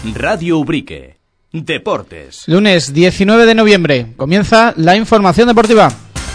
Radio Ubrique. Deportes. Lunes 19 de noviembre. Comienza la información deportiva.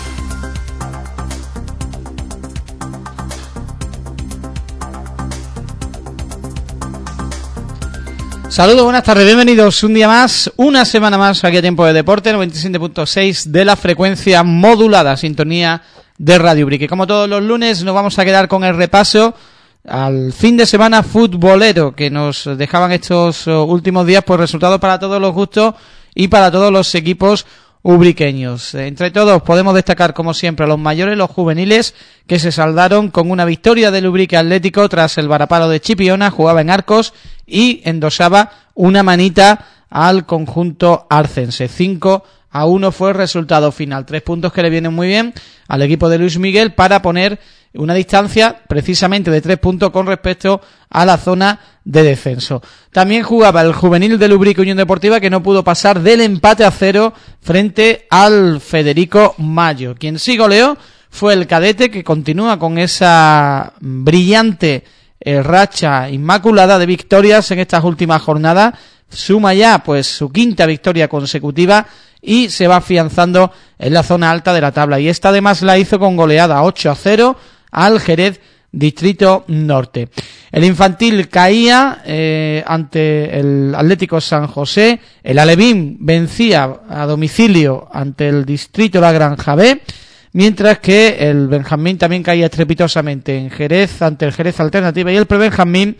Saludos, buenas tardes, bienvenidos un día más, una semana más aquí a Tiempo de Deporte, 97.6 de la frecuencia modulada, sintonía de Radio Ubrique. Como todos los lunes nos vamos a quedar con el repaso al fin de semana futbolero que nos dejaban estos últimos días por resultados para todos los gustos y para todos los equipos ubriqueños. Entre todos podemos destacar como siempre a los mayores, los juveniles, que se saldaron con una victoria del Ubrique Atlético tras el varapalo de Chipiona. Jugaba en Arcos y endosaba una manita al conjunto arcense. 5-1 fue el resultado final. 3 puntos que le vienen muy bien al equipo de Luis Miguel para poner una distancia precisamente de 3 puntos con respecto a la zona de descenso. También jugaba el juvenil del Ubrique Unión Deportiva, que no pudo pasar del empate a 0 frente al Federico Mayo. Quien sí goleó fue el cadete, que continúa con esa brillante racha inmaculada de victorias en estas últimas jornadas. Suma ya pues su quinta victoria consecutiva y se va afianzando en la zona alta de la tabla. Y esta además la hizo con goleada 8-0 al Jerez Distrito Norte. El infantil caía ante el Atlético San José. El Alevín vencía a domicilio ante el Distrito La Granja B, mientras que el Benjamín también caía estrepitosamente en Jerez ante el Jerez Alternativa, y el Prebenjamín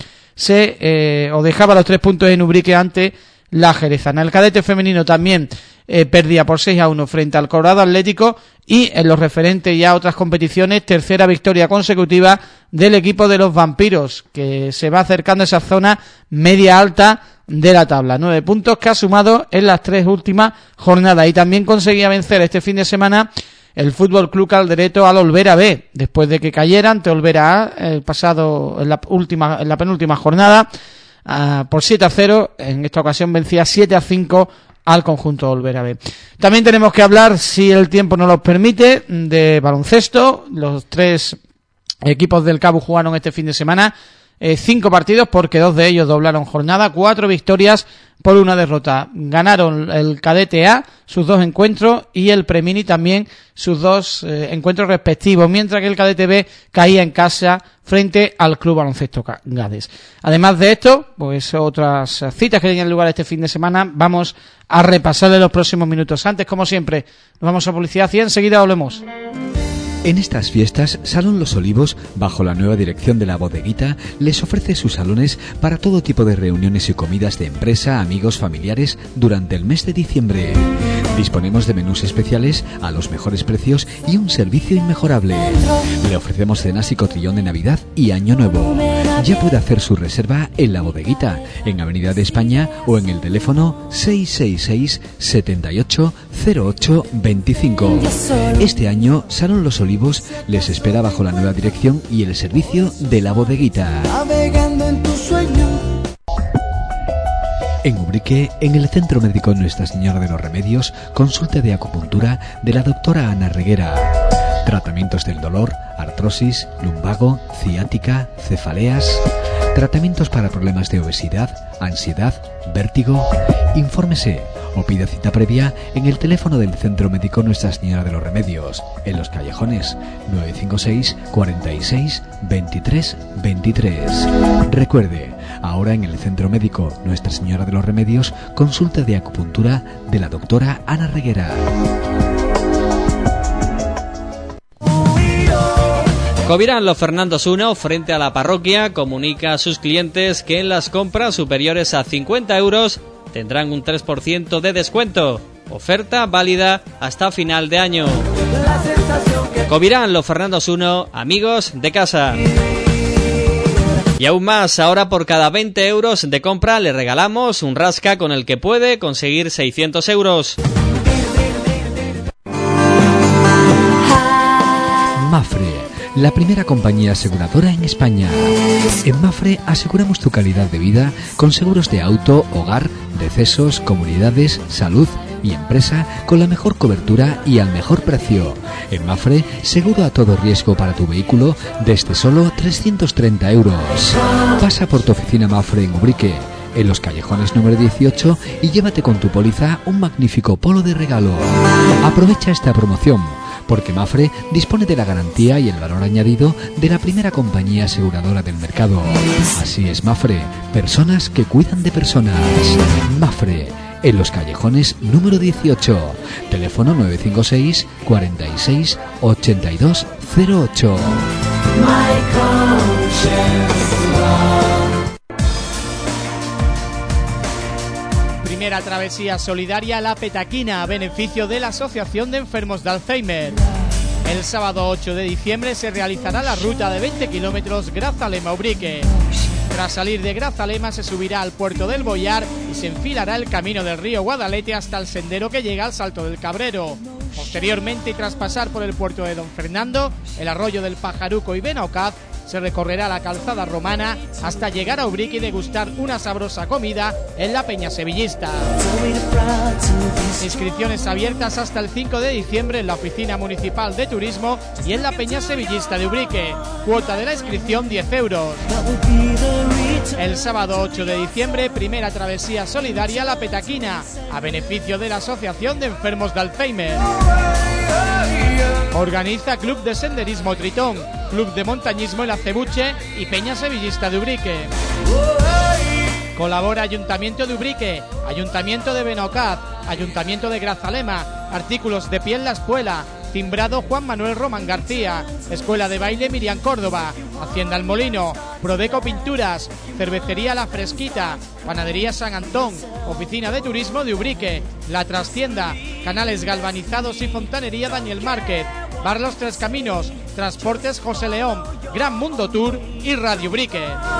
dejaba los 3 puntos en Ubrique ante la jerezana. El cadete femenino también perdía por 6-1 frente al Colorado Atlético, y en los referentes ya a otras competiciones, tercera victoria consecutiva del equipo de los Vampiros, que se va acercando a esa zona media alta de la tabla. 9 puntos que ha sumado en las 3 últimas jornadas, y también conseguía vencer este fin de semana el Fútbol Club Caldereto al Olvera B, después de que cayera ante Olvera A en la penúltima jornada por 7-0. En esta ocasión vencía 7-5 al conjunto Olvera B. También tenemos que hablar, si el tiempo nos lo permite, de baloncesto. Los 3 equipos del Cabo jugaron este fin de semana 5 partidos, porque 2 de ellos doblaron jornada, 4 victorias por 1 derrota. Ganaron el cadete A sus 2 encuentros y el Premini también sus 2 encuentros respectivos, mientras que el cadete B caía en casa frente al Club Baloncesto Gades. Además de esto, pues otras citas que tenían lugar este fin de semana vamos a repasar en los próximos minutos. Antes, como siempre, nos vamos a publicidad y enseguida volvemos. En estas fiestas, Salón Los Olivos, bajo la nueva dirección de La Bodeguita, les ofrece sus salones para todo tipo de reuniones y comidas de empresa, amigos, familiares durante el mes de diciembre. Disponemos de menús especiales a los mejores precios y un servicio inmejorable. Le ofrecemos cenas y cotillón de Navidad y Año Nuevo. Ya puede hacer su reserva en La Bodeguita, en Avenida de España, o en el teléfono 666 78 08 25. Este año, Salón Los Olivos les espera bajo la nueva dirección y el servicio de La Bodeguita. Navegando en tu sueño. En Ubrique, en el Centro Médico Nuestra Señora de los Remedios, consulta de acupuntura de la doctora Ana Reguera. Tratamientos del dolor, artrosis, lumbago, ciática, cefaleas. Tratamientos para problemas de obesidad, ansiedad, vértigo. Infórmese o pida cita previa en el teléfono del Centro Médico Nuestra Señora de los Remedios, en Los Callejones, 956 46 23 23. Recuerde, ahora en el Centro Médico Nuestra Señora de los Remedios, consulta de acupuntura de la doctora Ana Reguera. Covirán Los Fernandos 1, frente a la parroquia, comunica a sus clientes que en las compras superiores a 50 euros tendrán un 3% de descuento. Oferta válida hasta final de año. Covirán Los Fernandos 1, amigos de casa. Y aún más, ahora por cada 20 euros de compra le regalamos un rasca con el que puede conseguir 600 euros. Mafre, la primera compañía aseguradora en España. En Mafre aseguramos tu calidad de vida con seguros de auto, hogar, decesos, comunidades, salud y empresa con la mejor cobertura y al mejor precio. En Mafre, seguro a todo riesgo para tu vehículo desde solo 330 euros. Pasa por tu oficina Mafre en Ubrique, en Los Callejones número 18 y llévate con tu póliza un magnífico polo de regalo. Aprovecha esta promoción, porque Mapfre dispone de la garantía y el valor añadido de la primera compañía aseguradora del mercado. Así es Mapfre, personas que cuidan de personas. Mapfre, en Los Callejones número 18, teléfono 956 46 82 08. Primera travesía solidaria La Petaquina a beneficio de la Asociación de Enfermos de Alzheimer. El sábado 8 de diciembre se realizará la ruta de 20 kilómetros Grazalema-Ubrique. Tras salir de Grazalema se subirá al puerto del Boyar y se enfilará el camino del río Guadalete hasta el sendero que llega al Salto del Cabrero. Posteriormente, y tras pasar por el puerto de Don Fernando, el arroyo del Pajaruco y Benaucaz, se recorrerá la calzada romana hasta llegar a Ubrique y degustar una sabrosa comida en la Peña Sevillista. Inscripciones abiertas hasta el 5 de diciembre en la Oficina Municipal de Turismo y en la Peña Sevillista de Ubrique. Cuota de la inscripción 10 euros. El sábado 8 de diciembre, primera travesía solidaria La Petaquina, a beneficio de la Asociación de Enfermos de Alzheimer. Organiza Club de Senderismo Tritón, Club de Montañismo El Acebuche y Peña Sevillista de Ubrique. Colabora Ayuntamiento de Ubrique, Ayuntamiento de Benaucaz, Ayuntamiento de Grazalema, Artículos de Piel La Espuela, Timbrado Juan Manuel Román García, Escuela de Baile Miriam Córdoba, Hacienda El Molino, Prodeco Pinturas, Cervecería La Fresquita, Panadería San Antón, Oficina de Turismo de Ubrique, La Trastienda, Canales Galvanizados y Fontanería Daniel Márquez, Bar Los Tres Caminos, Transportes José León, Gran Mundo Tour y Radio Ubrique.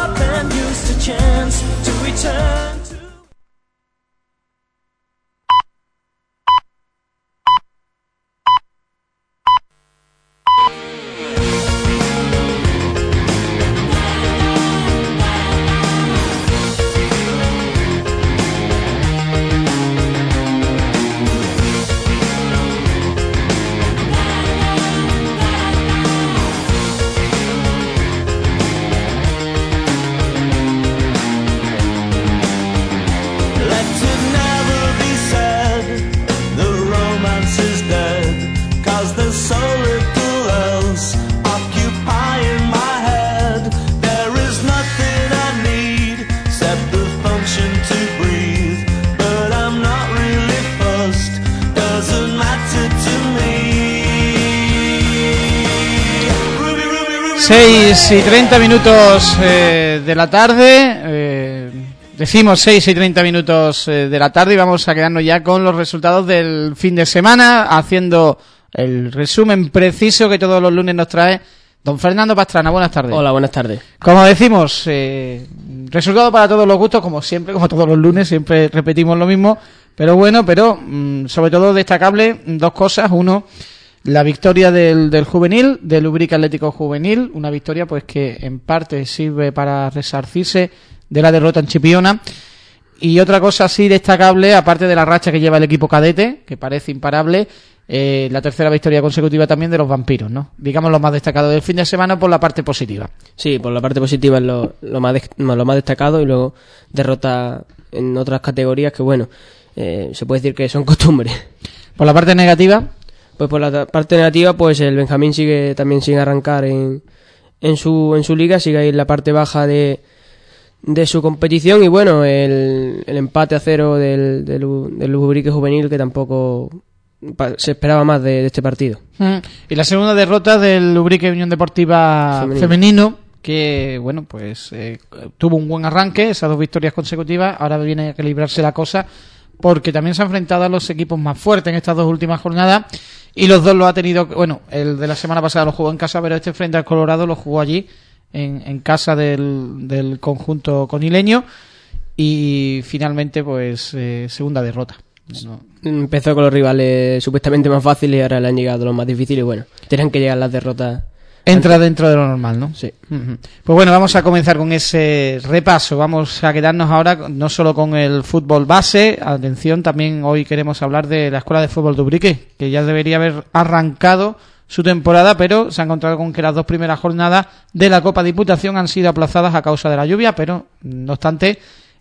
6 y 30 minutos de la tarde, decimos 6 y 30 minutos de la tarde y vamos a quedarnos ya con los resultados del fin de semana, haciendo el resumen preciso que todos los lunes nos trae don Fernando Pastrana. Buenas tardes. Hola, buenas tardes. Como decimos, resultado para todos los gustos, como siempre, como todos los lunes, siempre repetimos lo mismo, pero bueno, sobre todo destacable dos cosas. Uno, la victoria del juvenil, del Ubrique Atlético Juvenil, una victoria pues que en parte sirve para resarcirse de la derrota en Chipiona. Y otra cosa así destacable, aparte de la racha que lleva el equipo cadete, que parece imparable, la tercera victoria consecutiva también de los vampiros, ¿no? Digamos lo más destacado del fin de semana por la parte positiva. Sí, por la parte positiva es lo más destacado, y luego derrota en otras categorías que, bueno, se puede decir que son costumbres. Por la parte negativa, pues por la parte negativa, pues el Benjamín sigue sin arrancar en su liga, sigue ahí en la parte baja de su competición, y bueno, el empate a 0 del Ubrique Juvenil, que tampoco se esperaba más de este partido. Y la segunda derrota del Ubrique Unión Deportiva Femenino, que bueno, pues tuvo un buen arranque, esas dos victorias consecutivas. Ahora viene a equilibrarse la cosa, porque también se ha enfrentado a los equipos más fuertes en estas dos últimas jornadas, y los dos lo ha tenido. Bueno, el de la semana pasada lo jugó en casa, pero este frente al Colorado lo jugó allí en casa del conjunto conileño, y finalmente pues segunda derrota. No. Empezó con los rivales supuestamente más fáciles y ahora le han llegado los más difíciles. Bueno, tienen que llegar las derrotas. Entra dentro de lo normal, ¿no? Sí. Pues bueno, vamos a comenzar con ese repaso. Vamos a quedarnos ahora no solo con el fútbol base. Atención, también hoy queremos hablar de la Escuela de Fútbol de Ubrique, que ya debería haber arrancado su temporada, pero se ha encontrado con que las dos primeras jornadas de la Copa Diputación han sido aplazadas a causa de la lluvia, pero no obstante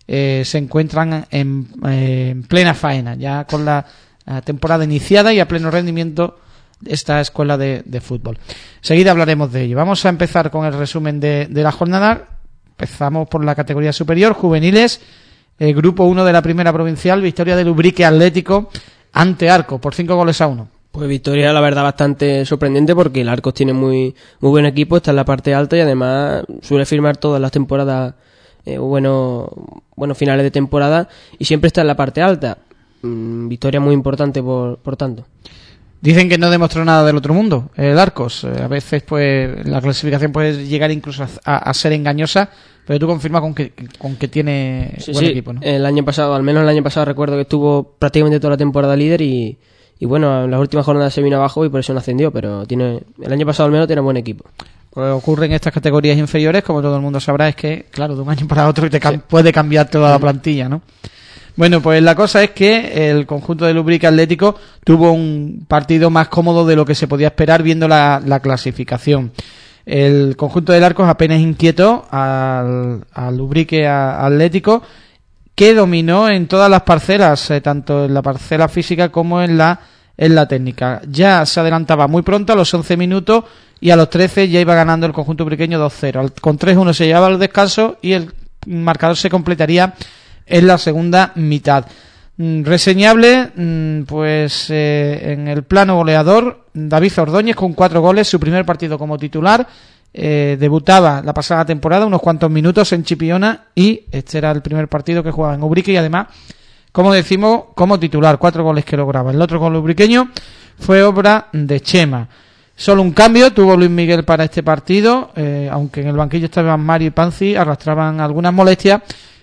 se encuentran en plena faena, ya con la temporada iniciada y a pleno rendimiento esta escuela de fútbol. Enseguida hablaremos de ello. Vamos a empezar con el resumen de la jornada. Empezamos por la categoría superior, juveniles, grupo 1 de la primera provincial, victoria del Ubrique Atlético ante Arcos por 5-1. Pues victoria, la verdad, bastante sorprendente porque el Arcos tiene muy buen equipo, está en la parte alta y además suele firmar todas las temporadas buenos finales de temporada y siempre está en la parte alta. Victoria muy importante por tanto. Dicen que no demostró nada del otro mundo, el Arcos. A veces pues la clasificación puede llegar incluso a ser engañosa, pero tú confirmas con que tiene buen equipo, ¿no? El año pasado, al menos el año pasado recuerdo que estuvo prácticamente toda la temporada líder y bueno, en las últimas jornadas se vino abajo y por eso no ascendió, pero el año pasado al menos tiene buen equipo. Pues ocurre en estas categorías inferiores, como todo el mundo sabrá, es que, claro, de un año para otro puede cambiar toda la plantilla, ¿no? Bueno, pues la cosa es que el conjunto del Ubrique Atlético tuvo un partido más cómodo de lo que se podía esperar viendo la clasificación. El conjunto del Arcos apenas inquietó al Ubrique Atlético, que dominó en todas las parcelas, tanto en la parcela física como en la técnica. Ya se adelantaba muy pronto, a los 11 minutos, y a los 13 ya iba ganando el conjunto ubriqueño 2-0. Con 3-1 se llevaba al descanso y el marcador se completaría en la segunda mitad. Reseñable, pues en el plano goleador, David Ordóñez con 4 goles, su primer partido como titular. Debutaba la pasada temporada unos cuantos minutos en Chipiona y este era el primer partido que jugaba en Ubrique y además, como decimos, como titular, 4 goles que lograba. El otro gol ubriqueño fue obra de Chema. Solo un cambio tuvo Luis Miguel para este partido, aunque en el banquillo estaban Mario y Panzi, arrastraban algunas molestias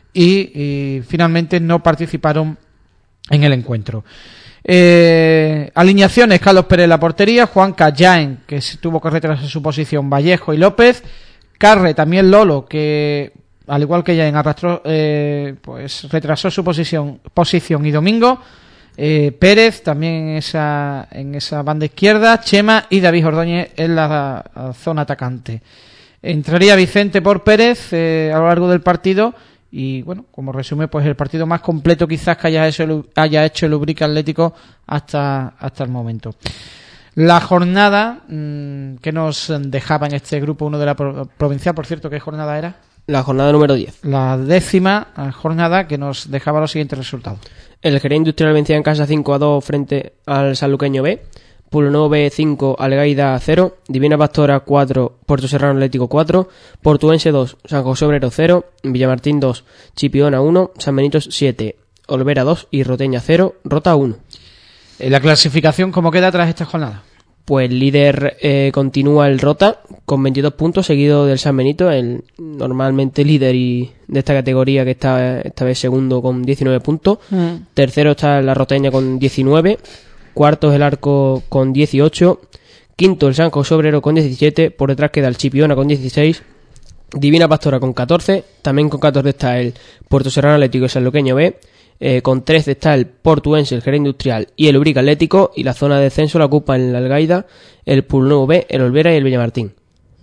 y finalmente no participaron en el encuentro. Alineaciones: Carlos Pérez en la portería, Juan Callaen, que tuvo que retrasar su posición, Vallejo y López, Carre, también Lolo, que al igual que Jaén arrastró, pues retrasó su posición y Domingo, Pérez también en esa banda izquierda, Chema y David Ordóñez en la zona atacante. Entraría Vicente por Pérez a lo largo del partido. Y bueno, como resume, pues el partido más completo quizás que haya hecho el Ubrique Atlético hasta el momento. La jornada que nos dejaba en este grupo 1 de la provincial, por cierto, ¿qué jornada era? La jornada número 10. La 10ª jornada que nos dejaba los siguientes resultados. El Jerez Industrial vencía en casa 5-2 frente al Sanluqueño B. Pueblo B 5, Algaida 0, Divina Pastora 4, Puerto Serrano Atlético 4, Portuense 2, San José Obrero 0, Villamartín 2, Chipiona 1, San Benito 7, Olvera 2 y Roteña 0, Rota 1. ¿La clasificación cómo queda tras esta jornada? Pues líder continúa el Rota con 22 puntos, seguido del San Benito, el normalmente líder y de esta categoría, que está esta vez segundo con 19 puntos. Tercero está la Roteña con 19. Cuarto es el Arco con 18, quinto el San José Obrero con 17, por detrás queda el Chipiona con 16, Divina Pastora con 14, también con 14 está el Puerto Serrano Atlético y Sanluqueño B, con 13 está el Portuense, el Jerez Industrial y el Ubrique Atlético, y la zona de descenso la ocupa en la Algaida, el Pueblo B, el Olvera y el Villamartín.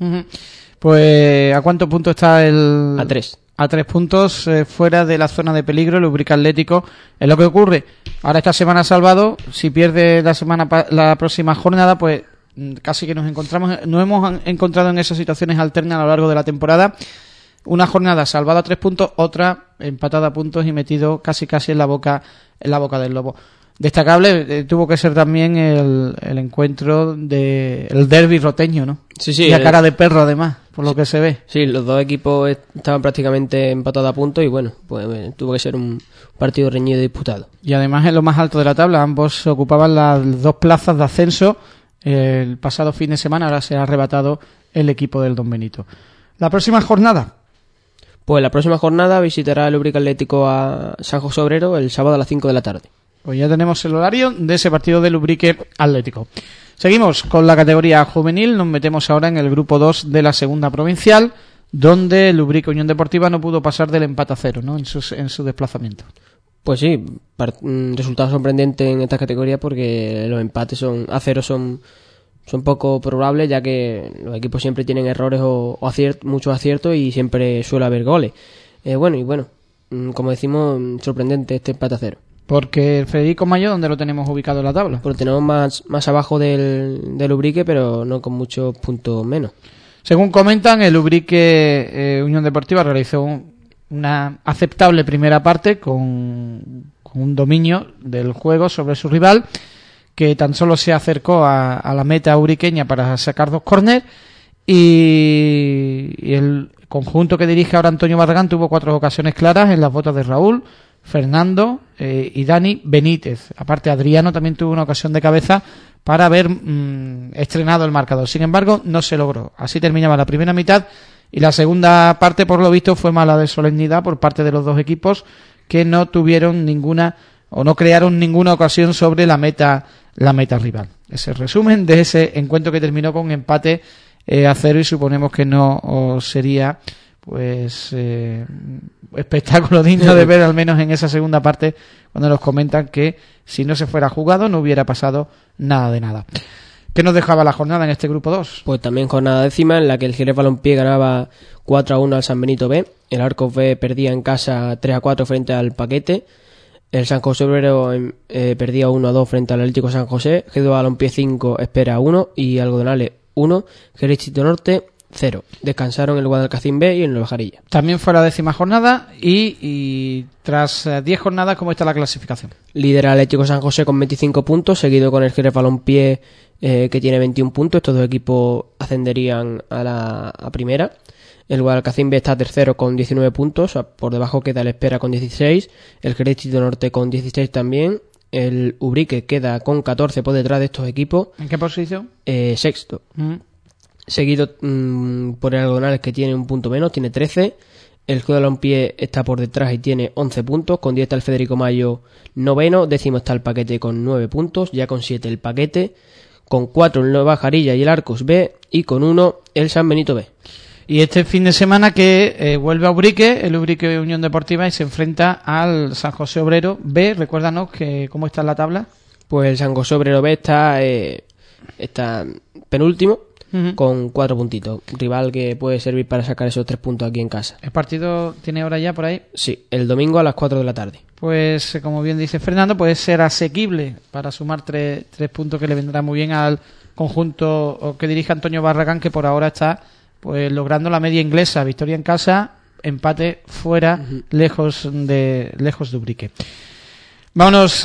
Pues ¿a cuántos puntos está el...? A 3. A 3 puntos fuera de la zona de peligro el Ubrique Atlético. Es lo que ocurre. Ahora esta semana salvado, si pierde la próxima jornada, pues casi que nos hemos encontrado en esas situaciones alternas a lo largo de la temporada. Una jornada salvada a 3 puntos, otra empatada a puntos y metido casi en la boca del lobo. Destacable tuvo que ser también el encuentro el derbi roteño, ¿no? Sí, y a cara de perro además, por lo que se ve. Sí, los dos equipos estaban prácticamente empatados a puntos y bueno, pues tuvo que ser un partido reñido y disputado. Y además en lo más alto de la tabla, ambos ocupaban las 2 plazas de ascenso el pasado fin de semana, ahora se ha arrebatado el equipo del Don Benito. ¿La próxima jornada? Pues la próxima jornada visitará el Ubrique Atlético a San José Obrero el sábado a las 5 de la tarde. Pues ya tenemos el horario de ese partido del Ubrique Atlético. Seguimos con la categoría juvenil, nos metemos ahora en el grupo 2 de la segunda provincial, donde el Ubrique Unión Deportiva no pudo pasar del empate a 0, ¿no? en su desplazamiento. Pues sí, resultado sorprendente en esta categoría porque los empates a 0 son poco probables, ya que los equipos siempre tienen errores o muchos aciertos y siempre suele haber goles. Bueno, como decimos, sorprendente este empate a 0. Porque el Federico Mayo, ¿dónde lo tenemos ubicado en la tabla? Pues lo tenemos más abajo del Ubrique, pero no con muchos puntos menos. Según comentan, el Ubrique Unión Deportiva realizó una aceptable primera parte con un dominio del juego sobre su rival, que tan solo se acercó a la meta ubriqueña para sacar 2 córner, y el conjunto que dirige ahora Antonio Barragán tuvo 4 ocasiones claras en las botas de Raúl, Fernando y Dani Benítez. Aparte, Adriano también tuvo una ocasión de cabeza para haber estrenado el marcador. Sin embargo, no se logró. Así terminaba la primera mitad, y la segunda parte, por lo visto, fue mala de solemnidad por parte de los dos equipos, que no tuvieron ninguna o no crearon ninguna ocasión sobre la meta rival. Ese resumen de ese encuentro, que terminó con empate a 0, y suponemos que no sería pues espectáculo digno de ver, al menos en esa segunda parte, cuando nos comentan que si no se fuera jugado no hubiera pasado nada de nada. ¿Qué nos dejaba la jornada en este grupo 2? Pues también jornada décima, en la que el Jerez Balompié ganaba 4-1 al San Benito B, el Arcos B perdía en casa 3-4 frente al Paquete, el San José Obrero perdía 1-2 frente al Atlético San José, Jerez Balompié 5, Espera 1 y Algodonales 1, Jerez Distrito Norte 0. Descansaron el Guadalcacín B y el Nueva Jarilla. También fue la 10ª jornada, y tras 10 jornadas, ¿cómo está la clasificación? Lidera el Atlético San José con 25 puntos, seguido con el Jerez Balompié que tiene 21 puntos. Estos dos equipos ascenderían a primera. El Guadalcacín B está tercero con 19 puntos, por debajo queda el Espera con 16, el Jerez Distrito Norte con 16 también, el Ubrique queda con 14 por detrás de estos equipos. ¿En qué posición? Sexto. Seguido por el Algodonales, que tiene un punto menos, tiene 13. El Club de Balompié está por detrás y tiene 11 puntos. Con 10 está el Federico Mayo, noveno. Décimo está el Paquete con 9 puntos. Ya con 7 el Paquete. Con 4 el Nueva Jarilla y el Arcos B. Y con 1 el San Benito B. Y este fin de semana que vuelve a Ubrique, el Ubrique Unión Deportiva, y se enfrenta al San José Obrero B. Recuérdanos cómo está en la tabla. Pues el San José Obrero B está penúltimo. Con 4 puntitos. Rival que puede servir para sacar esos 3 puntos aquí en casa. ¿El partido tiene hora ya por ahí? Sí, el domingo a las 4 de la tarde. Pues, como bien dice Fernando, puede ser asequible para sumar 3 puntos, que le vendrá muy bien al conjunto que dirige Antonio Barragán, que por ahora está pues logrando la media inglesa. Victoria en casa, empate fuera, lejos de Ubrique. Vámonos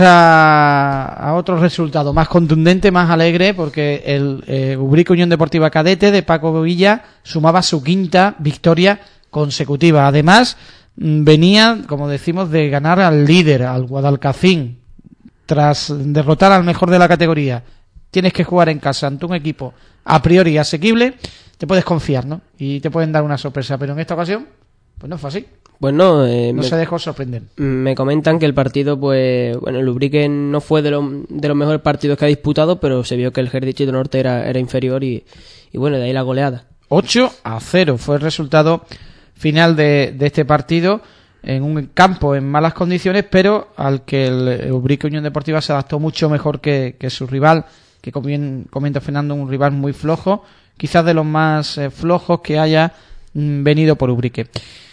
a otro resultado más contundente, más alegre, porque el Ubrique Unión Deportiva Cadete de Paco Villa sumaba su 5ª victoria consecutiva. Además, venía, como decimos, de ganar al líder, al Guadalcacín, tras derrotar al mejor de la categoría. Tienes que jugar en casa ante un equipo a priori asequible, te puedes confiar, ¿no? Y te pueden dar una sorpresa, pero en esta ocasión, pues no fue así. Pues no, se dejó sorprender. Me comentan que el partido, pues bueno, el Ubrique no fue de los mejores partidos que ha disputado, pero se vio que el Jerez Distrito Norte era inferior y bueno, de ahí la goleada. 8-0 fue el resultado final de este partido, en un campo en malas condiciones, pero al que el Ubrique Unión Deportiva se adaptó mucho mejor que su rival, que como bien comenta Fernando, un rival muy flojo, quizás de los más flojos que haya venido por Ubrique.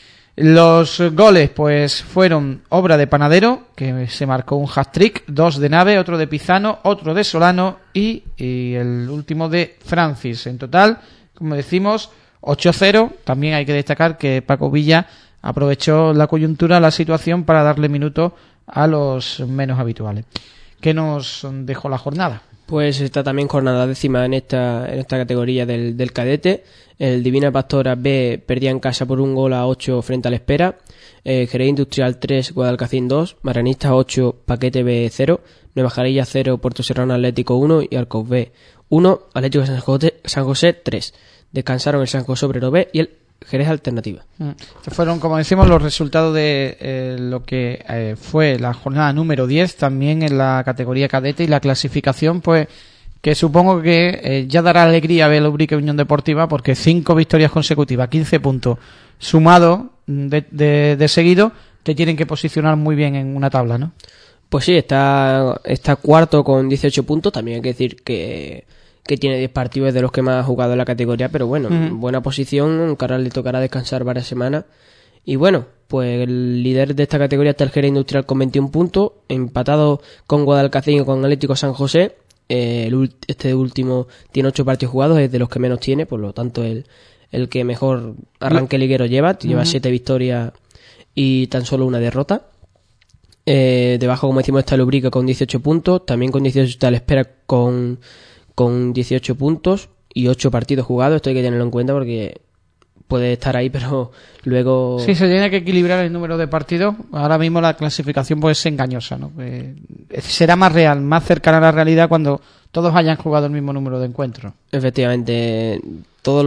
Los goles pues fueron obra de Panadero, que se marcó un hat-trick, 2 de Nave, otro de Pizano, otro de Solano y el último de Francis. En total, como decimos, 8-0. También hay que destacar que Paco Villa aprovechó la coyuntura, la situación, para darle minutos a los menos habituales. ¿Qué nos dejó la jornada? Pues está también jornada décima en esta categoría del cadete. El Divina Pastora B perdía en casa por 1-8 frente al Espera. Jerez Industrial 3, Guadalcacín 2, Marianistas 8, Paquete B 0, Nueva Jarilla 0, Puerto Serrano Atlético 1 y Arcos B 1, Atlético San José 3. Descansaron el San José Obrero B y el Jerez Alternativa. Estos fueron, como decimos, los resultados de lo que fue la jornada número 10, también en la categoría cadete, y la clasificación, pues que supongo que ya dará alegría a ver el Ubrique Unión Deportiva, porque 5 victorias consecutivas, 15 puntos sumados de seguido, te tienen que posicionar muy bien en una tabla, ¿no? Pues sí, está cuarto con 18 puntos. También hay que decir que tiene 10 partidos de los que más ha jugado en la categoría, pero bueno, buena posición, aunque ahora le tocará descansar varias semanas Y bueno, pues el líder de esta categoría está el Jerez Industrial con 21 puntos, empatado con Guadalcacín y con Atlético San José. Este último tiene 8 partidos jugados, es de los que menos tiene, por lo tanto el que mejor arranque liguero lleva 7 victorias y tan solo una derrota. Debajo, como decimos, está el Ubrique con 18 puntos, también con 18 está el Espera con 18 puntos y 8 partidos jugados. Esto hay que tenerlo en cuenta porque puede estar ahí, pero luego... Sí, se tiene que equilibrar el número de partidos. Ahora mismo la clasificación pues es engañosa, ¿no? Será más real, más cercana a la realidad cuando todos hayan jugado el mismo número de encuentros. Efectivamente, todos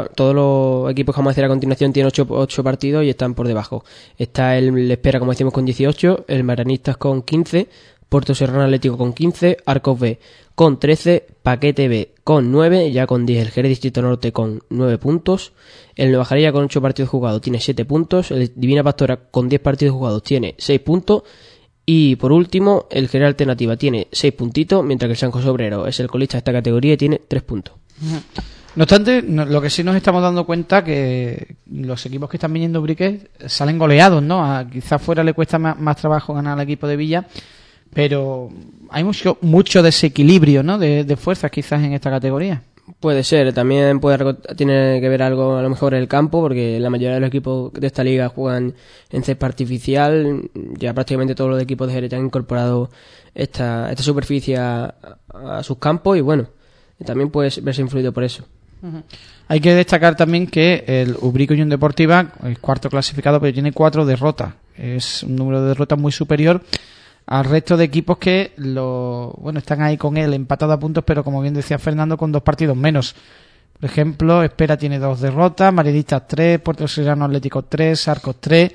los equipos que vamos a decir a continuación tienen 8 partidos y están por debajo. Está el Espera, como decimos, con 18, el Marianistas con 15, Puerto Serrano Atlético con 15, Arcos B con 13, Paquete B con 9, ya con 10 el Jerez Distrito Norte con 9 puntos, el Nueva Jarilla con 8 partidos jugados tiene 7 puntos, el Divina Pastora con 10 partidos jugados tiene 6 puntos, y por último el Jerez Alternativa tiene 6 puntitos, mientras que el San José Obrero es el colista de esta categoría y tiene 3 puntos. No obstante, lo que sí nos estamos dando cuenta que los equipos que están viniendo Ubrique salen goleados, ¿no? Quizás fuera le cuesta más trabajo ganar al equipo de Villa, pero hay mucho desequilibrio, ¿no? de fuerzas quizás en esta categoría. Puede ser, también tiene que ver algo a lo mejor el campo, porque la mayoría de los equipos de esta liga juegan en césped artificial. Ya prácticamente todos los equipos de Jerez han incorporado esta superficie a sus campos y bueno, también puede verse influido por eso. Uh-huh. Hay que destacar también que el Ubrique Unión Deportiva es cuarto clasificado, pero tiene 4 derrotas. Es un número de derrotas muy superior al resto de equipos que están ahí con él empatados a puntos, pero como bien decía Fernando, con 2 partidos menos. Por ejemplo, Espera tiene 2 derrotas, Marianistas 3, Puerto Serrano Atlético 3, Arcos 3,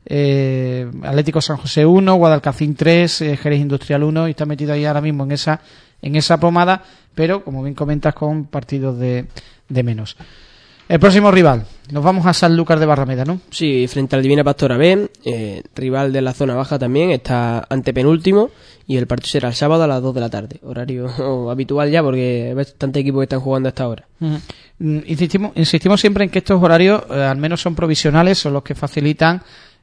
Atlético San José 1, Guadalcacín 3, Jerez Industrial 1, y está metido ahí ahora mismo en esa pomada, pero como bien comentas, con partidos de menos. El próximo rival, nos vamos a Sanlúcar de Barrameda, ¿no? Sí, frente al Divina Pastora B, rival de la zona baja también, está antepenúltimo y el partido será el sábado a las 2 de la tarde, horario habitual ya porque hay bastante equipos que están jugando a esta hora. Insistimos siempre en que estos horarios al menos son provisionales, son los que facilitan,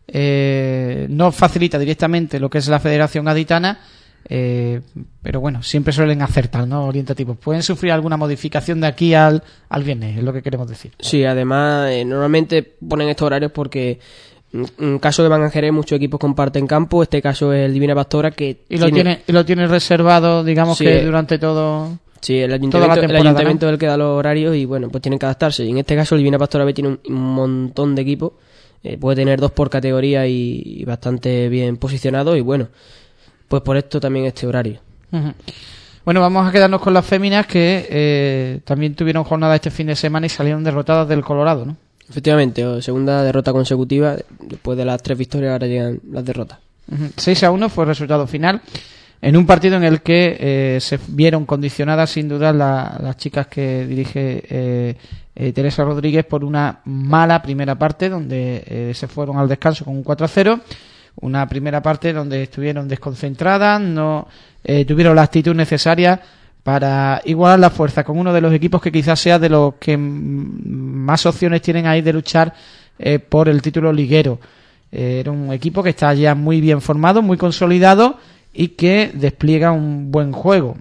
no facilita directamente lo que es la Federación Gaditana, pero bueno, siempre suelen acertar, ¿no? Orientativos. Pueden sufrir alguna modificación de aquí al viernes, es lo que queremos decir. Sí, además normalmente ponen estos horarios porque en caso de Van a Jerez muchos equipos comparten campo, este caso es el Divina Pastora que lo tiene reservado, digamos, sí, que durante todo. Sí, el ayuntamiento es el que da los horarios y bueno, pues tienen que adaptarse. Y en este caso el Divina Pastora B tiene un montón de equipos, puede tener 2 por categoría y bastante bien posicionados y bueno, pues por esto también este horario. Uh-huh. Bueno, vamos a quedarnos con las féminas que también tuvieron jornada este fin de semana y salieron derrotadas del Colorado, ¿no? Efectivamente, segunda derrota consecutiva. Después de las 3 victorias ahora llegan las derrotas. Uh-huh. 6-1 fue el resultado final en un partido en el que se vieron condicionadas sin duda las chicas que dirige Teresa Rodríguez por una mala primera parte donde se fueron al descanso con un 4-0. Una primera parte donde estuvieron desconcentradas, no tuvieron la actitud necesaria para igualar la fuerza con uno de los equipos que quizás sea de los que más opciones tienen ahí de luchar por el título liguero. Era un equipo que está ya muy bien formado, muy consolidado y que despliega un buen juego.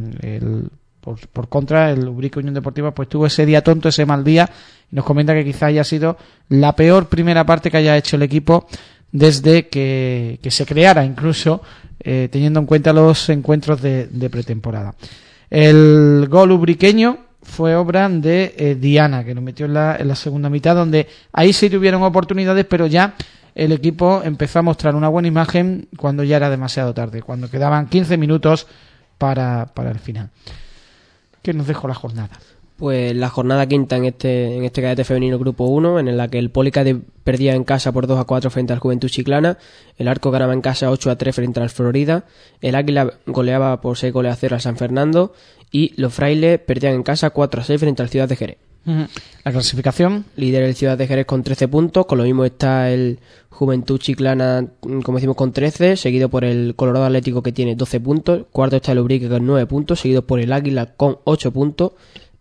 Por contra, el Ubrique Unión Deportiva pues tuvo ese día tonto, ese mal día, y nos comenta que quizás haya sido la peor primera parte que haya hecho el equipo desde que se creara, incluso teniendo en cuenta los encuentros de pretemporada. El gol ubriqueño fue obra de Diana, que lo metió en la segunda mitad, donde ahí sí tuvieron oportunidades, pero ya el equipo empezó a mostrar una buena imagen cuando ya era demasiado tarde, cuando quedaban 15 minutos para el final. ¿Qué nos dejó la jornada? Pues la jornada quinta en este cadete femenino grupo 1, en la que el Policade perdía en casa por 2-4 frente al Juventud Chiclana, el Arco ganaba en casa 8-3 frente al Florida, el Águila goleaba por 6-0 al San Fernando y los Frailes perdían en casa 4-6 frente al Ciudad de Jerez. La clasificación: líder el Ciudad de Jerez con 13 puntos, con lo mismo está el Juventud Chiclana, como decimos, con 13, seguido por el Colorado Atlético que tiene 12 puntos, cuarto está el Ubrique con 9 puntos, seguido por el Águila con 8 puntos,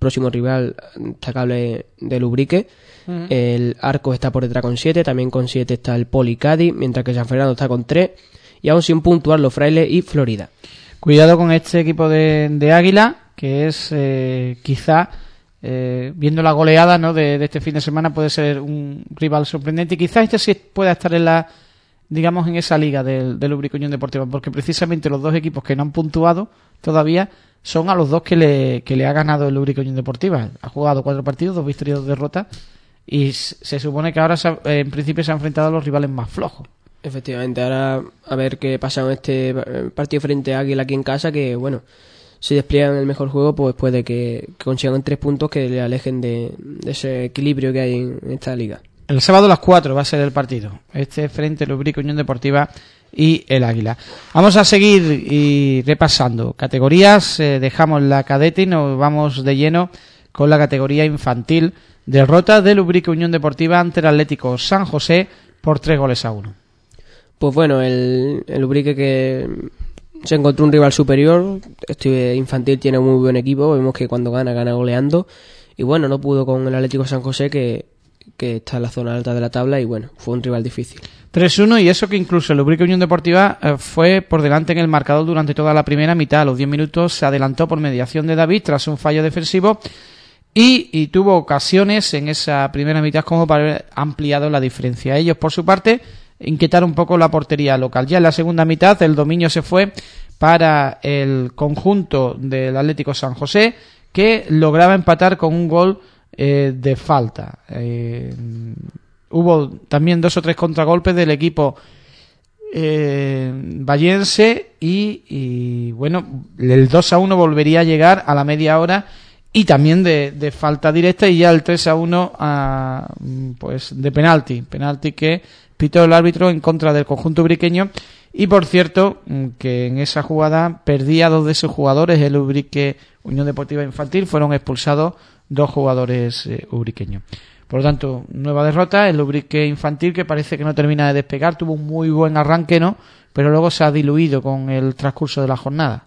próximo rival destacable del Ubrique. El Arcos está por detrás con 7, también con 7 está el Poli Cádiz, mientras que San Fernando está con 3, y aún sin puntuar los Frailes y Florida. Cuidado con este equipo de Águila, que es quizá, viendo la goleada, ¿no?, de este fin de semana, puede ser un rival sorprendente, y quizás este sí pueda estar en esa liga del Ubrique Unión Deportiva, porque precisamente los dos equipos que no han puntuado todavía son a los dos que le ha ganado el Ubrique Unión Deportiva. Ha jugado 4 partidos, 2 victorias y 2 derrotas, y se supone que ahora en principio se ha enfrentado a los rivales más flojos. Efectivamente, ahora a ver qué pasa en este partido frente a Águila aquí en casa, que bueno, si despliegan el mejor juego, pues puede que consigan 3 puntos que le alejen de ese equilibrio que hay en esta liga. El sábado a las 4 va a ser el partido, frente al Ubrique Unión Deportiva y el Águila. Vamos a seguir repasando categorías, dejamos la cadete y nos vamos de lleno con la categoría infantil. Derrota del Ubrique Unión Deportiva ante el Atlético San José por 3-1. Pues bueno, el Ubrique, que se encontró un rival superior. Este infantil tiene un muy buen equipo, vemos que cuando gana goleando, y bueno, no pudo con el Atlético San José, que está en la zona alta de la tabla, y bueno, fue un rival difícil. 3-1, y eso que incluso el Ubrique Unión Deportiva fue por delante en el marcador durante toda la primera mitad. A los 10 minutos se adelantó por mediación de David tras un fallo defensivo, y tuvo ocasiones en esa primera mitad como para haber ampliado la diferencia. Ellos, por su parte, inquietaron un poco la portería local. Ya en la segunda mitad el dominio se fue para el conjunto del Atlético San José, que lograba empatar con un gol de falta. Hubo también 2 o 3 contragolpes del equipo vallense, y bueno, el 2-1 volvería a llegar a la media hora, y también de falta directa, y ya el 3-1 pues de penalti que pitó el árbitro en contra del conjunto ubriqueño. Y por cierto, que en esa jugada perdía 2 de sus jugadores. El Ubrique Unión Deportiva Infantil fueron expulsados 2 jugadores ubriqueños. Por lo tanto, nueva derrota. El Ubrique Infantil, que parece que no termina de despegar, tuvo un muy buen arranque, ¿no?, pero luego se ha diluido con el transcurso de la jornada.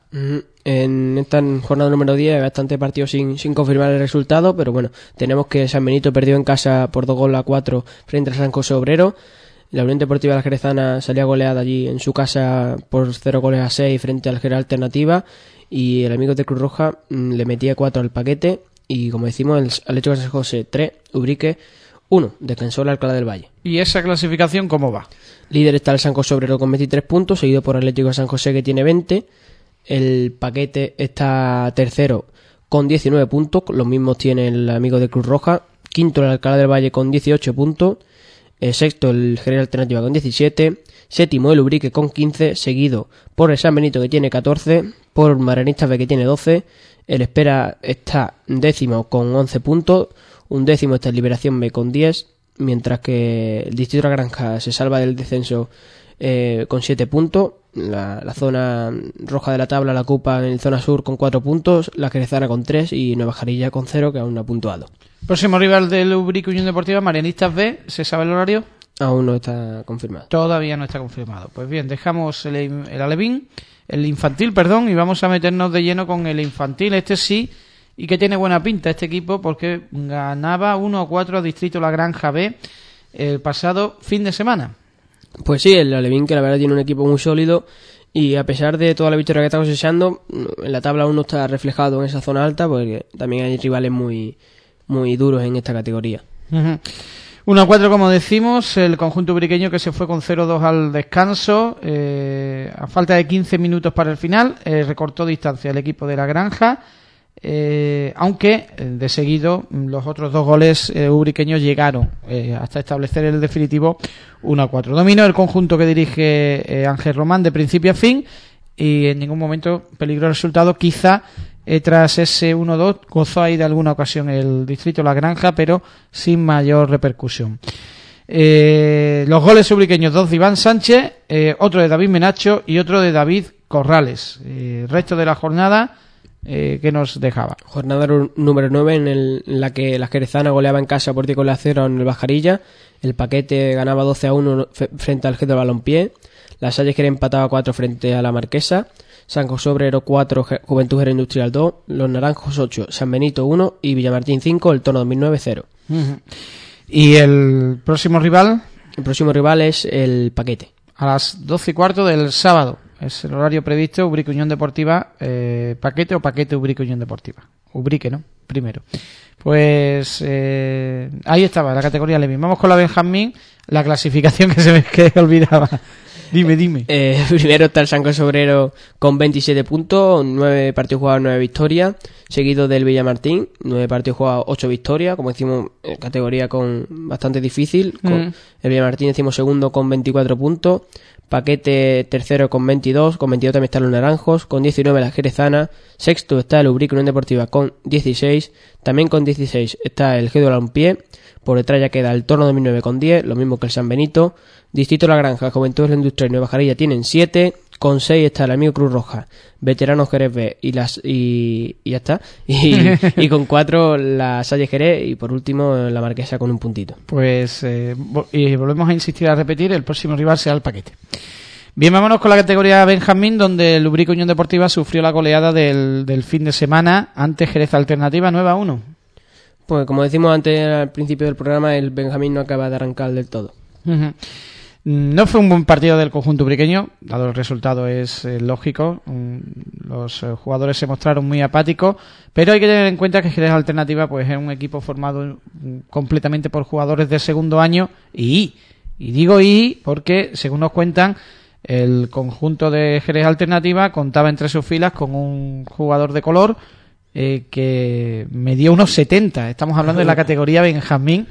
En esta jornada número 10 hay bastante partidos sin confirmar el resultado, pero bueno, tenemos que San Benito perdió en casa por 2-4 frente a San José Obrero. La Unión Deportiva La Jerezana salía goleada allí en su casa por 0-6 frente al General Alternativa, y el amigo de Cruz Roja le metía 4 al paquete, y como decimos, el Atlético de San José 3, Ubrique 1, descansó el Alcalá del Valle. ¿Y esa clasificación cómo va? Líder está el San José Obrero con 23 puntos, seguido por el Atlético de San José, que tiene 20. El paquete está tercero con 19 puntos, los mismos tiene el amigo de Cruz Roja. Quinto el Alcalá del Valle con 18 puntos. Sexto el General Alternativa con 17. Séptimo el Ubrique con 15, seguido por el San Benito, que tiene 14, por Marianistas B, que tiene 12. El Espera está décimo con 11 puntos. Un décimo está el Liberación B con 10, mientras que el Distrito de la Granja se salva del descenso con 7 puntos. La zona roja de la tabla la ocupa en zona sur con 4 puntos, la Jerezana con 3 y Nueva Jarilla con 0, que aún no ha puntuado. Próximo rival del Ubrique Unión Deportiva, Marianistas B. ¿Se sabe el horario? Aún no está confirmado. Todavía no está confirmado. Pues bien, dejamos el alevín, el infantil, perdón, y vamos a meternos de lleno con el infantil. Este sí, y que tiene buena pinta este equipo, porque ganaba 1-4 a Distrito La Granja B el pasado fin de semana. Pues sí, el alevín, que la verdad tiene un equipo muy sólido, y a pesar de toda la victoria que está cosechando, en la tabla aún no está reflejado en esa zona alta, porque también hay rivales muy duros en esta categoría. 1-4, como decimos, el conjunto ubriqueño, que se fue con 0-2 al descanso, a falta de 15 minutos para el final, recortó distancia el equipo de La Granja, aunque de seguido los otros 2 goles ubriqueños llegaron hasta establecer el definitivo 1-4. Dominó el conjunto que dirige Ángel Román de principio a fin, y en ningún momento peligró el resultado. Quizá tras ese 1-2 gozó ahí de alguna ocasión el Distrito La Granja, pero sin mayor repercusión. Los goles ubriqueños, 2 de Iván Sánchez, otro de David Menacho y otro de David Corrales. Resto de la jornada, ¿qué nos dejaba? Jornada número 9 en la que la Jerezana goleaba en casa por 10-0 en el Bajarilla. El Paquete ganaba 12-1 frente al G de Balompié. La Salles, que empataba 4 frente a la Marquesa. San José Obrero 4, Juventud Guerrera Industrial 2, Los Naranjos 8, San Benito 1 y Villamartín 5, el Torno 2009 0. ¿Y el próximo rival? El próximo rival es el Paquete. A las 12:15 del sábado. Es el horario previsto, Ubrique Unión Deportiva, Paquete o Paquete Ubrique Unión Deportiva. Ubrique, ¿no? Primero. Pues ahí estaba, la categoría Levin. Vamos con la Benjamín, la clasificación que se me olvidaba. Dime. Primero está el San José Obrero con 27 puntos, 9 partidos jugados, 9 victorias. Seguido del Villamartín, 9 partidos jugados, 8 victorias. Como decimos, categoría con bastante difícil. Con el Villamartín decimos segundo con 24 puntos. Paquete tercero con 22. Con 22 también están los Naranjos. Con 19 la Jerezana. Sexto está el Ubrique Unión Deportiva con 16. También con 16 está el Gédo Balompié. Por detrás ya queda el Torno 2009 con 10, lo mismo que el San Benito. Distrito La Granja, Juventud de la Industria y Nueva Jarilla tienen 7. Con 6 está el amigo Cruz Roja, Veteranos Jerez B y ya está. Y con 4 la Salle Jerez y por último la Marquesa con un puntito. Pues y volvemos a insistir, a repetir, el próximo rival será el Paquete. Bien, vámonos con la categoría Benjamín, donde el Ubrique Unión Deportiva sufrió la goleada del fin de semana ante Jerez Alternativa 9-1. Pues como decimos antes al principio del programa, el Benjamín no acaba de arrancar del todo. No fue un buen partido del conjunto ubriqueño, dado el resultado es lógico. Los jugadores se mostraron muy apáticos, pero hay que tener en cuenta que Jerez Alternativa pues es un equipo formado completamente por jugadores de segundo año y digo porque según nos cuentan el conjunto de Jerez Alternativa contaba entre sus filas con un jugador de color que medía unos 70. Estamos hablando de la categoría Benjamín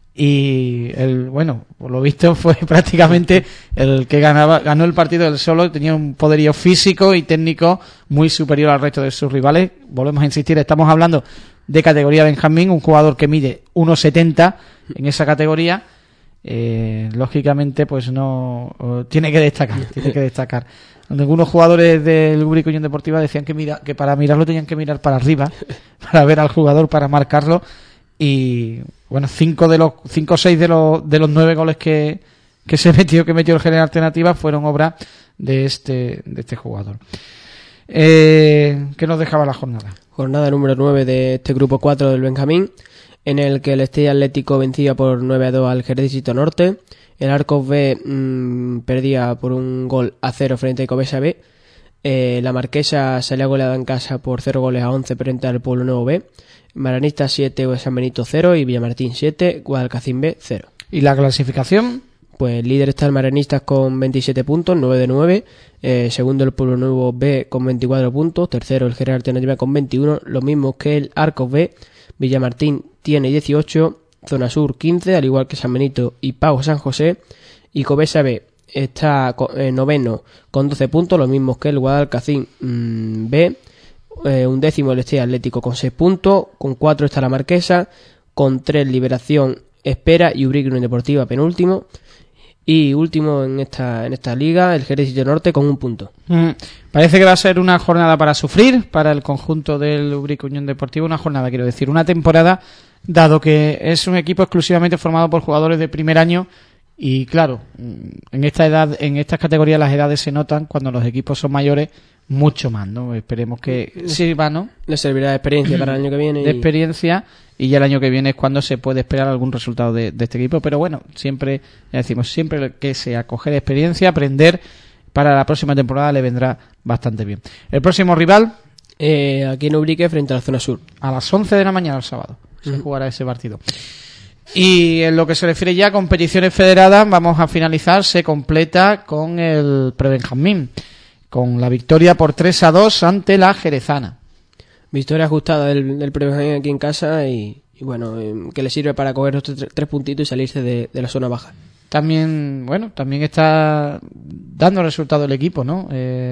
y por lo visto fue prácticamente el que ganó el partido del solo. Tenía un poderío físico y técnico muy superior al resto de sus rivales. Volvemos a insistir, estamos hablando de categoría Benjamín, un jugador que mide 1,70 en esa categoría. Lógicamente pues no tiene que destacar. Algunos jugadores del Ubrique Unión Deportiva decían que para mirarlo tenían que mirar para arriba para ver al jugador, para marcarlo, y bueno, 5 o 6 de los 9 goles que metió el Jerez Alternativa fueron obra de este jugador. ¿Qué nos dejaba la jornada? Jornada número 9 de este grupo 4 del Benjamín, en el que el Estella Atlético vencía por 9-2 al Jerez Distrito Norte. El Arcos B perdía por 1-0 frente a Covesa B. La Marquesa salía goleada en casa por 0-11 frente al Pueblo Nuevo B. Maranista 7, San Benito 0 y Villamartín 7, Guadalcacín B 0. ¿Y la clasificación? Pues líder está el Maranistas con 27 puntos, 9 de 9. Segundo el Pueblo Nuevo B con 24 puntos. Tercero el Jerez Alternativa con 21, lo mismo que el Arcos B. Villamartín tiene 18. Zona Sur 15, al igual que San Benito y Pau San José. Y Covesa B está noveno con 12 puntos, lo mismo que el Guadalcacín B. Undécimo el Estella Atlético con 6 puntos. Con 4 está la Marquesa. Con 3 Liberación Espera y Ubrique Unión Deportiva penúltimo. Y último en esta liga, el Jerez Distrito Norte con 1 punto. Parece que va a ser una jornada para sufrir para el conjunto del Ubrique Unión Deportiva. Una temporada, dado que es un equipo exclusivamente formado por jugadores de primer año. Y claro, en esta edad, en estas categorías las edades se notan cuando los equipos son mayores mucho más, ¿no? Esperemos que sirva, ¿no? Les servirá de experiencia para el año que viene. De experiencia, y ya el año que viene es cuando se puede esperar algún resultado de este equipo. Pero bueno, siempre que sea coger experiencia, aprender, para la próxima temporada le vendrá bastante bien. El próximo rival, aquí en Ubrique frente a la Zona Sur. A las 11 de la mañana el sábado se jugará ese partido. Y en lo que se refiere ya a competiciones federadas, vamos a finalizar, se completa con el Prebenjamín, con la victoria por 3-2 ante la Jerezana. Victoria ajustada del Prebenjamín aquí en casa y bueno, que le sirve para coger estos 3 puntitos y salirse de la zona baja. También está dando resultado el equipo, ¿no?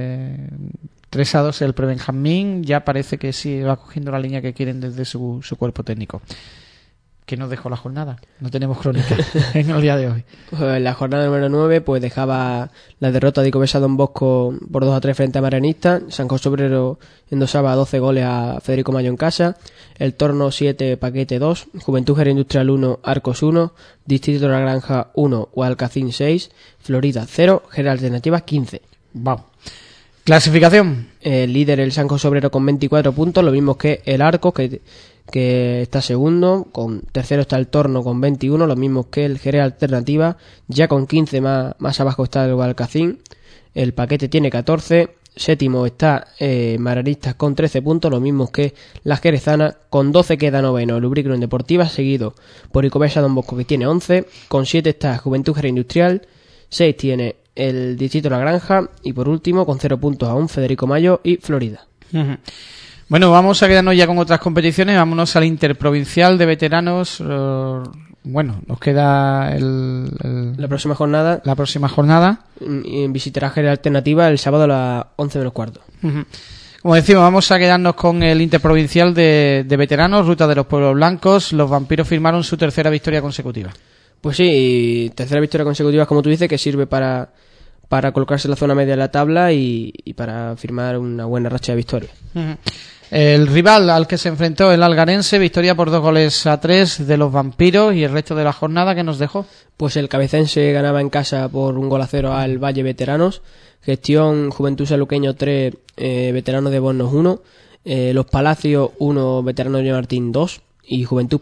3-2 el Prebenjamín, ya parece que sí va cogiendo la línea que quieren desde su cuerpo técnico. ¿Qué nos dejó la jornada? No tenemos crónica en el día de hoy. La jornada número 9 pues dejaba la derrota de Covesa Don Bosco por 2-3 frente a Maranista. San José Obrero endosaba 12 goles a Federico Mayo en casa. El Torno 7, Paquete 2. Juventud Guerrera Industrial 1, Arcos 1. Distrito de la Granja 1, Guadalcacín 6. Florida 0. Jerez Alternativa 15. Vamos. Clasificación. El líder el San José Obrero con 24 puntos, lo mismo que el Arcos, que está segundo. Con tercero está el Torno con 21, lo mismo que el Jerez Alternativa. Ya con 15 más abajo está el Guadalcacín. El Paquete tiene 14. Séptimo está Mararistas con 13 puntos, lo mismo que la Jerezana. Con 12 queda noveno el Ubrique Deportiva, seguido por Icobesa Don Bosco, que tiene 11. Con 7 está Juventud Jerez Industrial. 6 tiene el Distrito La Granja. Y por último, con 0 puntos aún, Federico Mayo y Florida. Uh-huh. Bueno, vamos a quedarnos ya con otras competiciones. Vámonos al Interprovincial de Veteranos. Bueno, nos queda la próxima jornada. La próxima jornada. Visitará Jerez Alternativa el sábado a las 11 menos cuarto. Uh-huh. Como decimos, vamos a quedarnos con el Interprovincial de Veteranos, Ruta de los Pueblos Blancos. Los Vampiros firmaron su tercera victoria consecutiva. Pues sí, tercera victoria consecutiva, como tú dices, que sirve para colocarse en la zona media de la tabla y para firmar una buena racha de victorias. Uh-huh. El rival al que se enfrentó, el Algarense, victoria por 2-3 de los Vampiros. ¿Y el resto de la jornada qué nos dejó? Pues el Cabecense ganaba en casa por 1-0 al Valle Veteranos. Gestión Juventud Saluqueño 3, Veteranos de Bornos 1. Los Palacios 1, Veteranos de Martín 2. Y Juventud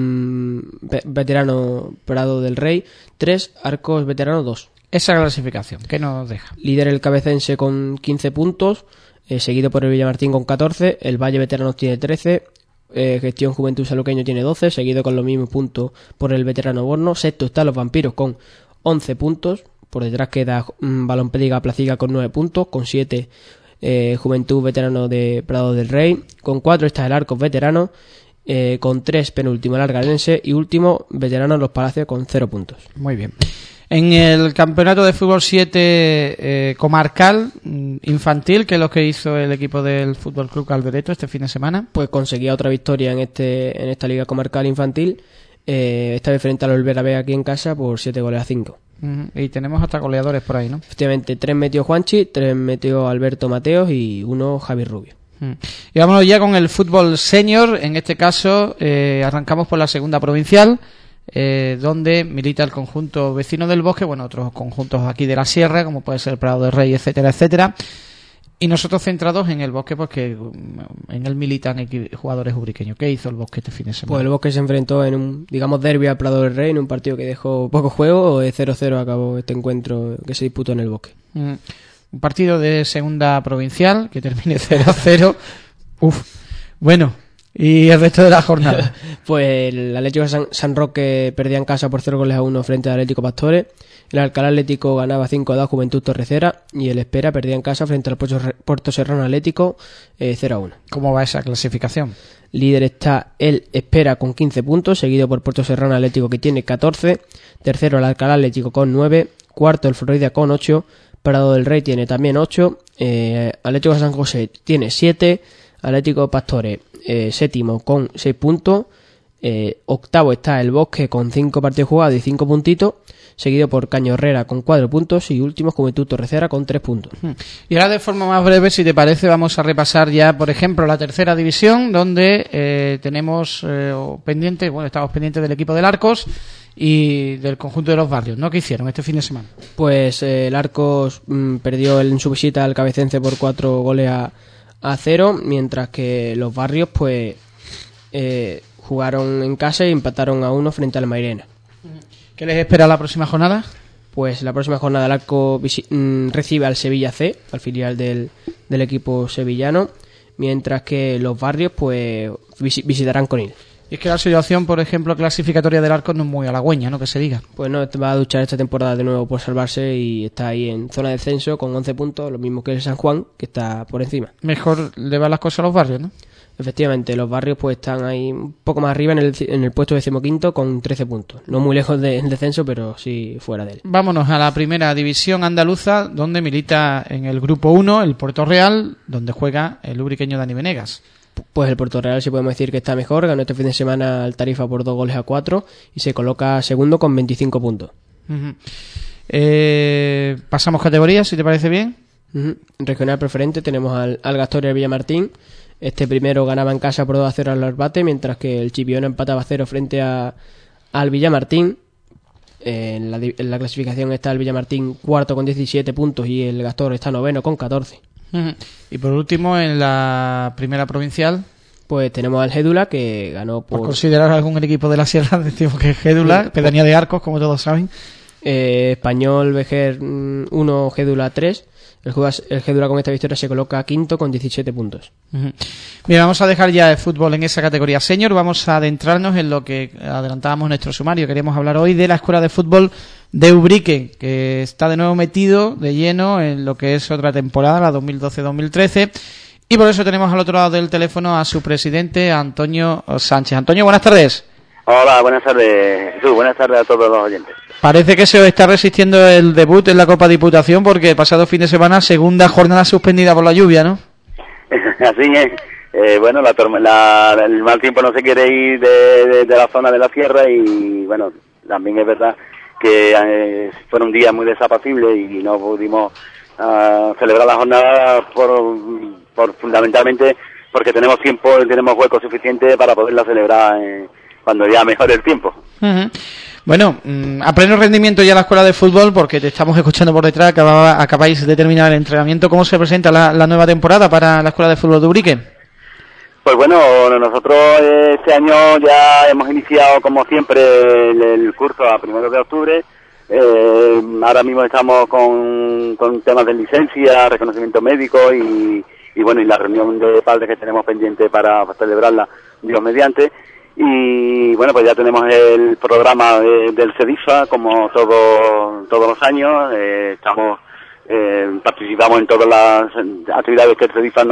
Veterano Prado del Rey 3, Arcos Veterano 2. Esa clasificación, ¿qué nos deja? Líder el Cabecense con 15 puntos, seguido por el Villamartín con 14, el Valle Veteranos tiene 13, Gestión Juventud Saluqueño tiene 12, seguido con los mismos puntos por el Veterano Borno. Sexto están los Vampiros con 11 puntos, por detrás queda Balompédiga Placiga con 9 puntos, con 7 Juventud Veterano de Prado del Rey, con 4 está el Arcos Veterano, con 3 penúltimo el Algarense y último Veteranos Los Palacios con 0 puntos. Muy bien. En el campeonato de fútbol 7 comarcal infantil, que es lo que hizo el equipo del Fútbol Club Caldereto este fin de semana, pues conseguía otra victoria en esta liga comarcal infantil, esta vez frente al Olvera B aquí en casa por 7-5. Y tenemos hasta goleadores por ahí, ¿no? Efectivamente, 3 metió Juanchi, 3 metió Alberto Mateos y 1 Javi Rubio. Y vámonos ya con el fútbol senior. En este caso arrancamos por la segunda provincial, donde milita el conjunto vecino del Bosque, bueno, otros conjuntos aquí de la Sierra, como puede ser Prado del Rey, etcétera, etcétera. Y nosotros centrados en el Bosque, porque en él militan jugadores ubriqueños. ¿Qué hizo el Bosque este fin de semana? Pues el Bosque se enfrentó en un, digamos, derbi al Prado del Rey, en un partido que dejó poco juego. 0-0 acabó este encuentro que se disputó en el Bosque. Un partido de segunda provincial que termine 0-0. Bueno, ¿y el resto de la jornada? Pues el Atlético San Roque perdía en casa por 0-1 frente al Atlético Pastores. El Alcalá Atlético ganaba 5-2 Juventud Torrecera. Y el Espera perdía en casa frente al Puerto Serrano Atlético 0-1. ¿Cómo va esa clasificación? Líder está el Espera con 15 puntos, seguido por Puerto Serrano Atlético, que tiene 14. Tercero el Alcalá Atlético con 9. Cuarto el Florida con 8. Prado del Rey tiene también 8. Atlético San José tiene 7. Atlético Pastores séptimo con 6 puntos. Octavo está el Bosque con 5 partidos jugados y 5 puntitos, seguido por Caño Herrera con 4 puntos y último Juventud Torrecera con 3 puntos. Y ahora, de forma más breve, si te parece, vamos a repasar ya, por ejemplo, la tercera división, donde tenemos pendientes, bueno, estamos pendientes del equipo del Arcos y del conjunto de los barrios, ¿no? ¿Qué hicieron este fin de semana? Pues el Arcos perdió en su visita al Cabecense por 4-0, mientras que los barrios pues jugaron en casa y empataron a 1 frente al Mairena. ¿Qué les espera la próxima jornada? Pues la próxima jornada el Arco recibe al Sevilla C, al filial del equipo sevillano, mientras que los barrios pues visitarán Conil. Y es que la situación, por ejemplo, clasificatoria del Arco no es muy halagüeña, ¿no? Que se diga. Pues no, va a luchar esta temporada de nuevo por salvarse y está ahí en zona de descenso con 11 puntos, lo mismo que el San Juan, que está por encima. Mejor le van las cosas a los barrios, ¿no? Efectivamente, los barrios pues están ahí un poco más arriba en el puesto 15º con 13 puntos. No muy lejos del descenso, pero sí fuera de él. Vámonos a la primera división andaluza, donde milita en el grupo 1 el Puerto Real, donde juega el ubriqueño Dani Venegas. Pues el Puerto Real sí podemos decir que está mejor, ganó este fin de semana al Tarifa por 2-4 y se coloca segundo con 25 puntos. Pasamos categorías, si te parece bien. Regional preferente tenemos al Gastoria Villamartín. Este primero ganaba en casa por 2-0 al Albate, mientras que el Chipiona empataba 0 frente al Villamartín. En la clasificación está el Villamartín cuarto con 17 puntos y el Gastor está noveno con 14. Y por último, en la primera provincial, pues tenemos al Gédula, que ganó por considerar algún equipo de la Sierra, decimos que es Gédula, pedanía de Arcos, como todos saben. Español Vejer 1, Gédula 3. El Gédula con esta victoria se coloca quinto con 17 puntos. Bien, vamos a dejar ya el fútbol en esa categoría senior. Vamos a adentrarnos en lo que adelantábamos en nuestro sumario. Queríamos hablar hoy de la Escuela de Fútbol de Ubrique, que está de nuevo metido de lleno en lo que es otra temporada, la 2012-2013. Y por eso tenemos al otro lado del teléfono a su presidente, Antonio Sánchez. Antonio, buenas tardes. Hola, buenas tardes, Jesús. Buenas tardes a todos los oyentes. Parece que se os está resistiendo el debut en la Copa Diputación porque el pasado fin de semana, segunda jornada suspendida por la lluvia, ¿no? Así es. Bueno, el mal tiempo no se quiere ir de la zona de la sierra y, bueno, también es verdad que fueron días muy desapacibles y no pudimos celebrar la jornada por fundamentalmente porque tenemos tiempo, tenemos hueco suficiente para poderla celebrar cuando ya mejore el tiempo. Bueno, a pleno rendimiento ya la Escuela de Fútbol, porque te estamos escuchando por detrás, acabáis de terminar el entrenamiento. ¿Cómo se presenta la nueva temporada para la Escuela de Fútbol de Ubrique? Pues bueno, nosotros este año ya hemos iniciado, como siempre, el curso a 1 de octubre. Ahora mismo estamos con temas de licencia, reconocimiento médico y bueno, y la reunión de padres que tenemos pendiente para celebrarla, Dios mediante. Y bueno, pues ya tenemos el programa del CEDIFA, como todos los años. Participamos en todas las actividades que el CEDIFA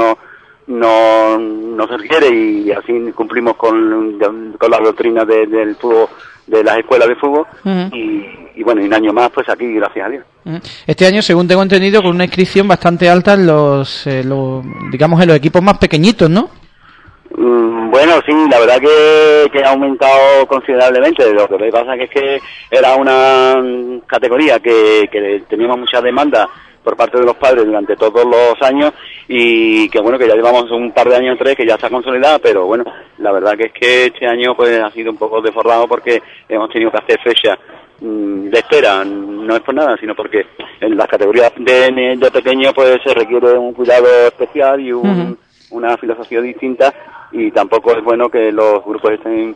nos requiere y así cumplimos con la doctrina del fútbol, de las escuelas de fútbol. Y bueno, y un año más pues aquí, gracias a Dios. Este año, según tengo entendido, con una inscripción bastante alta en los equipos más pequeñitos, ¿no? Bueno, sí, la verdad que ha aumentado considerablemente. Lo que pasa es que era una categoría que teníamos mucha demanda por parte de los padres durante todos los años y que bueno, que ya llevamos un par de años, 3, que ya está consolidada, pero bueno, la verdad que es que este año pues ha sido un poco desbordado porque hemos tenido que hacer fechas de espera, no es por nada, sino porque en las categorías de pequeño pues se requiere un cuidado especial y una filosofía distinta y tampoco es bueno que los grupos estén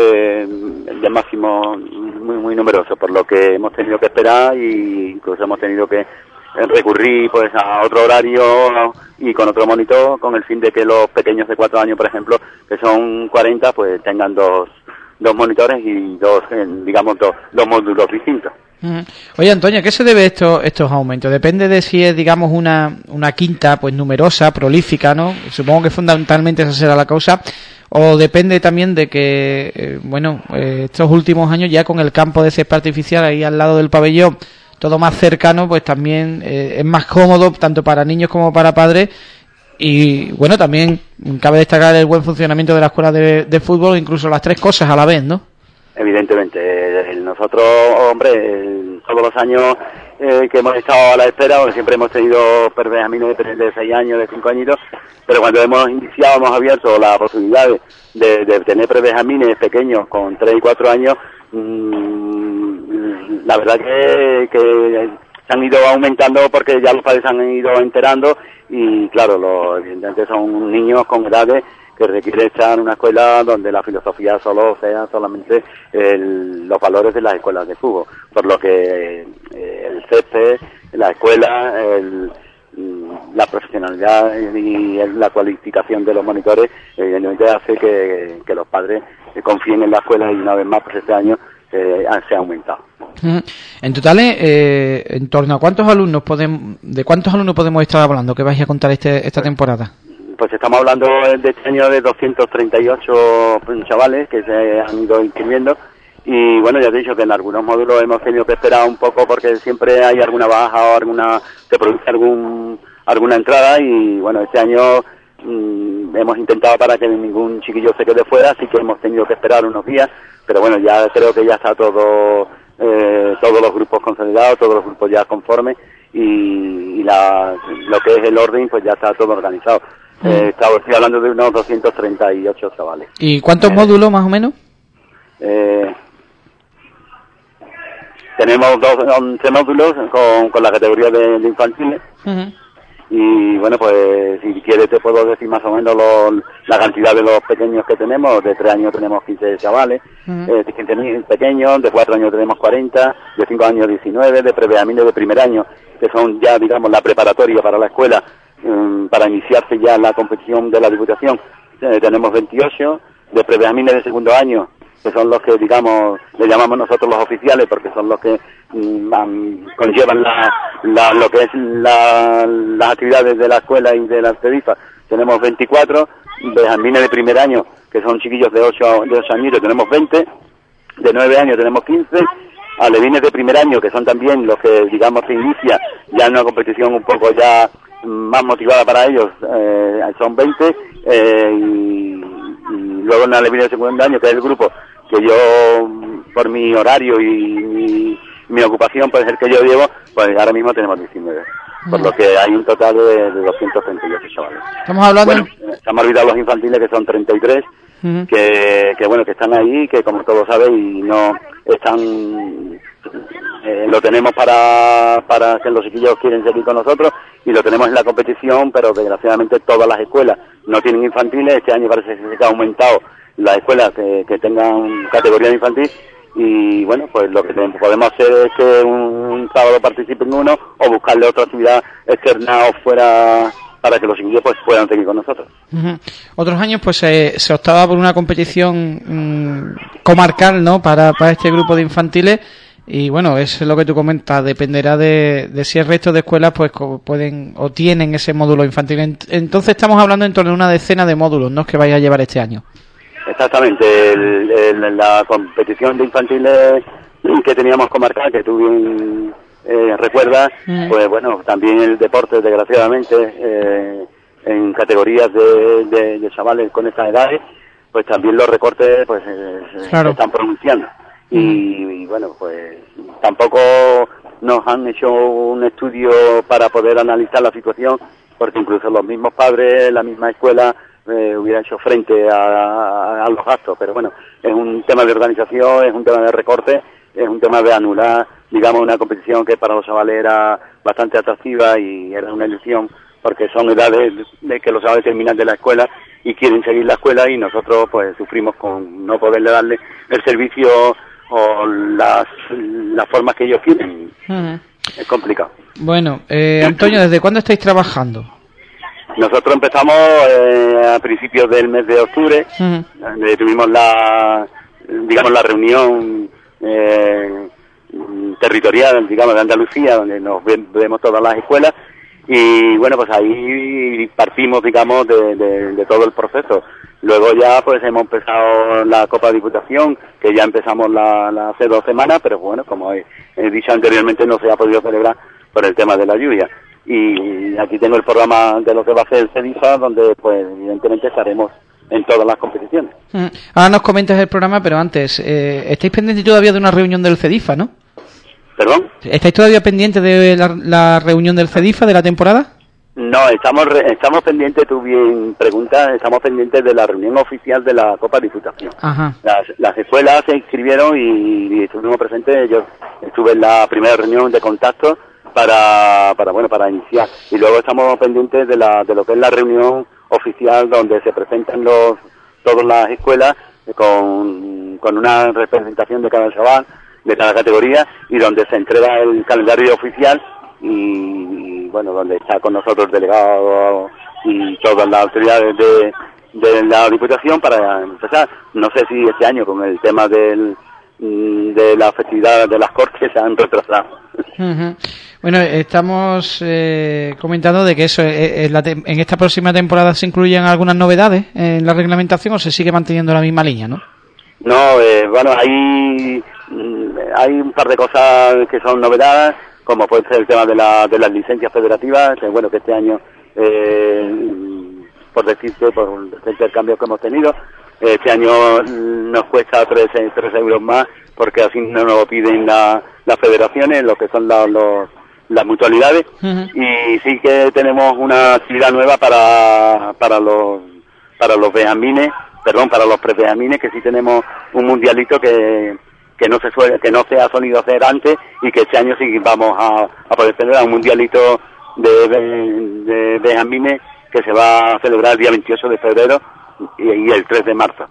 de máximo muy numerosos, por lo que hemos tenido que esperar y incluso hemos tenido que recurrir pues a otro horario y con otro monitor, con el fin de que los pequeños de 4 años, por ejemplo, que son 40, pues tengan dos monitores y dos módulos distintos. Oye, Antonio, ¿a qué se debe estos aumentos? ¿Depende de si es, digamos, una quinta pues numerosa, prolífica, ¿no? Supongo que fundamentalmente esa será la causa. ¿O depende también de que, estos últimos años ya con el campo de césped artificial ahí al lado del pabellón, todo más cercano, pues también es más cómodo tanto para niños como para padres? Y bueno, también cabe destacar el buen funcionamiento de la escuela de fútbol, incluso las 3 cosas a la vez, ¿no? Evidentemente, nosotros, hombre, todos los años que hemos estado a la espera, porque siempre hemos tenido perbenjamines de 6 años, de 5 añitos, pero cuando hemos abierto la posibilidad de tener perbenjamines pequeños con 3 y 4 años, la verdad que se han ido aumentando porque ya los padres se han ido enterando y claro, evidentemente son niños con edades que requiere estar en una escuela donde la filosofía sea solamente los valores de las escuelas de fútbol, por lo que el césped, la escuela, la profesionalidad y la cualificación de los monitores evidentemente hace que los padres confíen en la escuela y una vez más pues este año se ha aumentado. En total, ¿en torno a cuántos alumnos podemos estar hablando que vais a contar esta temporada? Pues estamos hablando de este año de 238 chavales que se han ido inscribiendo y bueno, ya te he dicho que en algunos módulos hemos tenido que esperar un poco porque siempre hay alguna baja o se produce alguna entrada y bueno, este año hemos intentado para que ningún chiquillo se quede fuera, así que hemos tenido que esperar unos días, pero bueno, ya creo que ya está todos los grupos consolidados, todos los grupos ya conformes y lo que es el orden pues ya está todo organizado. Estoy hablando de unos 238 chavales. ¿Y cuántos módulos más o menos? Tenemos 11 módulos con la categoría de infantiles Y bueno, pues si quieres te puedo decir más o menos la cantidad de los pequeños que tenemos. De 3 años tenemos 15 chavales, 15 pequeños, de 4 años tenemos 40, de 5 años 19, de prebenjamines de primer año, que son ya, digamos, la preparatoria para la escuela, para iniciarse ya la competición de la Diputación, tenemos 28, de prebenjamines de segundo año, que son los que, digamos, le llamamos nosotros los oficiales, porque son los que conllevan lo que es las actividades de la escuela y de la CEDIFA. Tenemos 24, benjamines de primer año, que son chiquillos de 8 añitos, tenemos 20, de 9 años tenemos 15, alevines de primer año, que son también los que, digamos, se inicia ya en una competición un poco ya más motivada para ellos, son 20, y luego en alevines de segundo año, que es el grupo que yo, por mi horario y mi ocupación, pues el que yo llevo, pues ahora mismo tenemos 19. Por lo que hay un total de 238 chavales. Estamos hablando... Bueno, se me han olvidado los infantiles, que son 33, que bueno, que están ahí, que como todos sabéis, y no están... lo tenemos para que los chiquillos quieren seguir con nosotros, y lo tenemos en la competición, pero desgraciadamente todas las escuelas no tienen infantiles. Este año parece que se ha aumentado las escuelas que tengan categoría de infantil, y bueno, pues lo que podemos hacer es que un sábado participen uno, o buscarle otra actividad externa o fuera, para que los chiquillos pues puedan seguir con nosotros. Otros años pues se optaba por una competición comarcal, ¿no?, para este grupo de infantiles, y bueno, es lo que tú comentas, dependerá de si el resto de escuelas pues pueden o tienen ese módulo infantil. Entonces estamos hablando en torno a una decena de módulos, ¿no?, que vais a llevar este año. Exactamente, la competición de infantiles que teníamos comarcal, que tú bien recuerdas, pues bueno, también el deporte, desgraciadamente, en categorías de chavales con estas edades, pues también los recortes pues claro, se están pronunciando. Y bueno, pues tampoco nos han hecho un estudio para poder analizar la situación, porque incluso los mismos padres, la misma escuela, hubiera hecho frente a los gastos, pero bueno, es un tema de organización, es un tema de recorte, es un tema de anular, digamos, una competición que para los chavales era bastante atractiva y era una ilusión, porque son edades de que los chavales terminan de la escuela y quieren seguir la escuela, y nosotros pues sufrimos con no poderle darle el servicio o las formas que ellos quieren. Es complicado. Bueno, Antonio, ¿desde cuándo estáis trabajando? Nosotros empezamos a principios del mes de octubre, tuvimos la reunión territorial, digamos, de Andalucía, donde nos vemos todas las escuelas, y bueno, pues ahí partimos, digamos, de todo el proceso. Luego ya pues hemos empezado la Copa Diputación, que ya empezamos hace 2 semanas, pero bueno, como he dicho anteriormente, no se ha podido celebrar por el tema de la lluvia. Y aquí tengo el programa de lo que va a ser el CEDIFA, donde pues evidentemente estaremos en todas las competiciones. Ahora nos comentas el programa, pero antes, estáis pendientes todavía de una reunión del CEDIFA, ¿no? ¿Perdón? ¿Estáis todavía pendientes de la reunión del CEDIFA de la temporada? No, estamos pendientes, tú bien preguntas, estamos pendientes de la reunión oficial de la Copa Diputación. Ajá. Las escuelas se inscribieron y estuvimos presentes. Yo estuve en la primera reunión de contacto para iniciar, y luego estamos pendientes de lo que es la reunión oficial, donde se presentan todas las escuelas con una representación de cada chaval, de cada categoría, y donde se entrega el calendario oficial, y bueno, donde está con nosotros el delegado y todas las autoridades de la Diputación para empezar. No sé si este año, con el tema de la festividad de las Cortes, se han retrasado. Bueno, estamos comentando de que eso en esta próxima temporada se incluyen algunas novedades en la reglamentación, o se sigue manteniendo la misma línea, ¿no? No, bueno, hay un par de cosas que son novedades, como puede ser el tema de las licencias federativas, que bueno, que este año, por decirte, por el intercambio que hemos tenido, este año nos cuesta 3 euros más, porque así no nos lo piden las federaciones, lo que son las mutualidades, y sí que tenemos una actividad nueva para los benjamines, para los prebenjamines, que sí tenemos un mundialito que no se ha solido hacer antes, y que este año sí vamos a poder tener un mundialito de benjamines que se va a celebrar el día 28 de febrero y el 3 de marzo.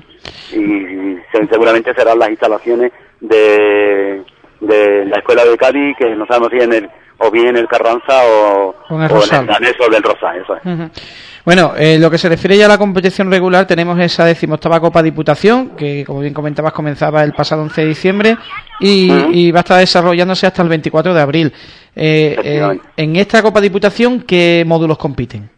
Y seguramente serán las instalaciones de la Escuela de Cádiz, que no sabemos si o bien en el Carranza o en el Danés o del Rosal, eso es. Bueno, lo que se refiere ya a la competición regular, tenemos esa 18ª Copa Diputación, que como bien comentabas comenzaba el pasado 11 de diciembre y va a estar desarrollándose hasta el 24 de abril. En esta Copa Diputación, ¿qué módulos compiten?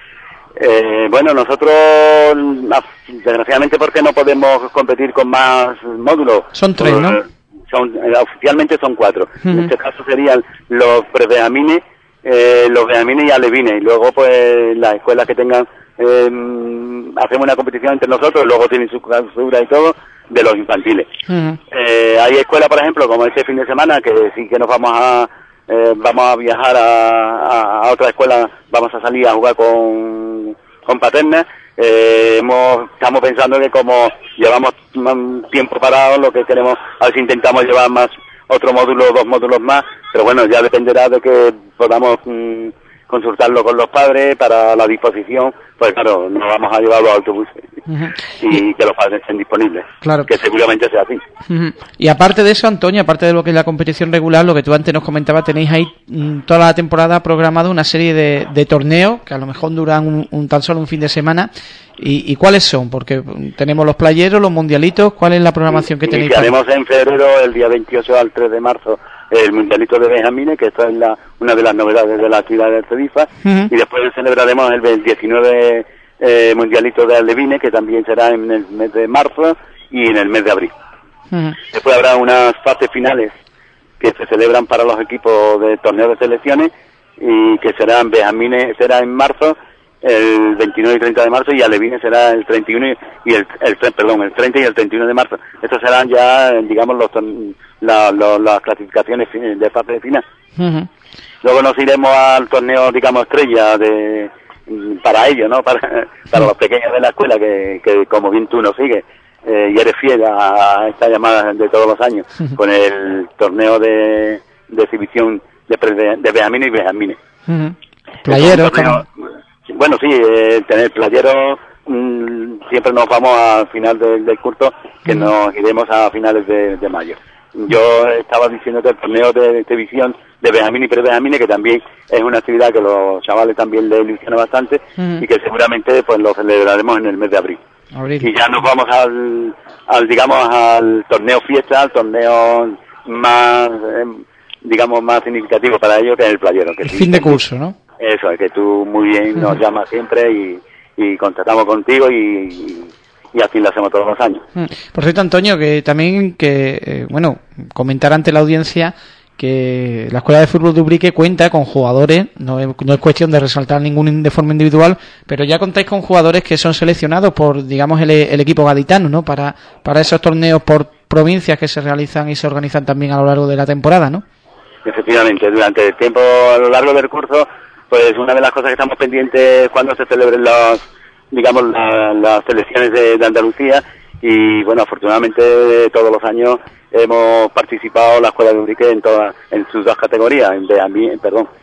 Bueno, nosotros desgraciadamente porque no podemos competir con más módulos. Son 3, ¿no? Oficialmente son 4. En este caso serían los pre-benjamines, los benjamines y alevines, y luego pues las escuelas que tengan, hacemos una competición entre nosotros, luego tienen su clausura y todo, de los infantiles. Hay escuelas, por ejemplo, como este fin de semana, que sí que nos vamos a viajar a otra escuela, vamos a salir a jugar con Paterna. Estamos pensando que como llevamos tiempo parado, lo que queremos, a ver si intentamos llevar más otro módulo, 2 módulos más, pero bueno, ya dependerá de que podamos consultarlo con los padres para la disposición, pues claro, no vamos a llevar los autobuses y que los padres estén disponibles, claro, que seguramente sea así. Y aparte de eso, Antonio, aparte de lo que es la competición regular, lo que tú antes nos comentabas, tenéis ahí toda la temporada programada una serie de torneos que a lo mejor duran tan solo un fin de semana. ¿Y cuáles son? Porque tenemos los playeros, los mundialitos. ¿Cuál es la programación que tenéis? Iniciaremos en febrero, el día 28 al 3 de marzo, el mundialito de benjamines, que esto es una de las novedades de la actividad del CEDIFA, y después celebraremos el 19 mundialito de alevines, que también será en el mes de marzo y en el mes de abril. Después habrá unas fases finales que se celebran para los equipos de torneos de selecciones, y que serán benjamines, será en marzo, el 29 y 30 de marzo, y alevines será el 31 y el 30 y el 31 de marzo. Estos serán ya, digamos, las clasificaciones de fase final. Luego nos iremos al torneo, digamos, estrella para ellos, ¿no? Para los pequeños de la escuela, que como bien tú nos sigues y eres fiel a esta llamada de todos los años, con el torneo de exhibición de benjamines y benjamines. Playeros, bueno, sí, tener playeros, siempre nos vamos al final del curso, que nos iremos a finales de mayo. Yo estaba diciendo que el torneo de exhibición de benjamines y pre-benjamines, que también es una actividad que los chavales también les ilusiona bastante, y que seguramente pues lo celebraremos en el mes de abril. Y ya nos vamos al torneo fiesta, al torneo más, digamos, más significativo para ellos, que es el playero. Que el fin de curso, ¿no? Eso, es que tú muy bien nos llamas siempre y contactamos contigo y así lo hacemos todos los años. Por cierto, Antonio, que también comentar ante la audiencia que la Escuela de Fútbol de Ubrique cuenta con jugadores, no es cuestión de resaltar ningún de forma individual, pero ya contáis con jugadores que son seleccionados por, digamos, el equipo gaditano, ¿no? Para esos torneos por provincias que se realizan y se organizan también a lo largo de la temporada, ¿no? Efectivamente, durante el tiempo, a lo largo del curso, pues una de las cosas que estamos pendientes cuando se celebren las selecciones de Andalucía, y bueno, afortunadamente todos los años hemos participado la Escuela de Ubrique en sus 2 categorías, en benjamines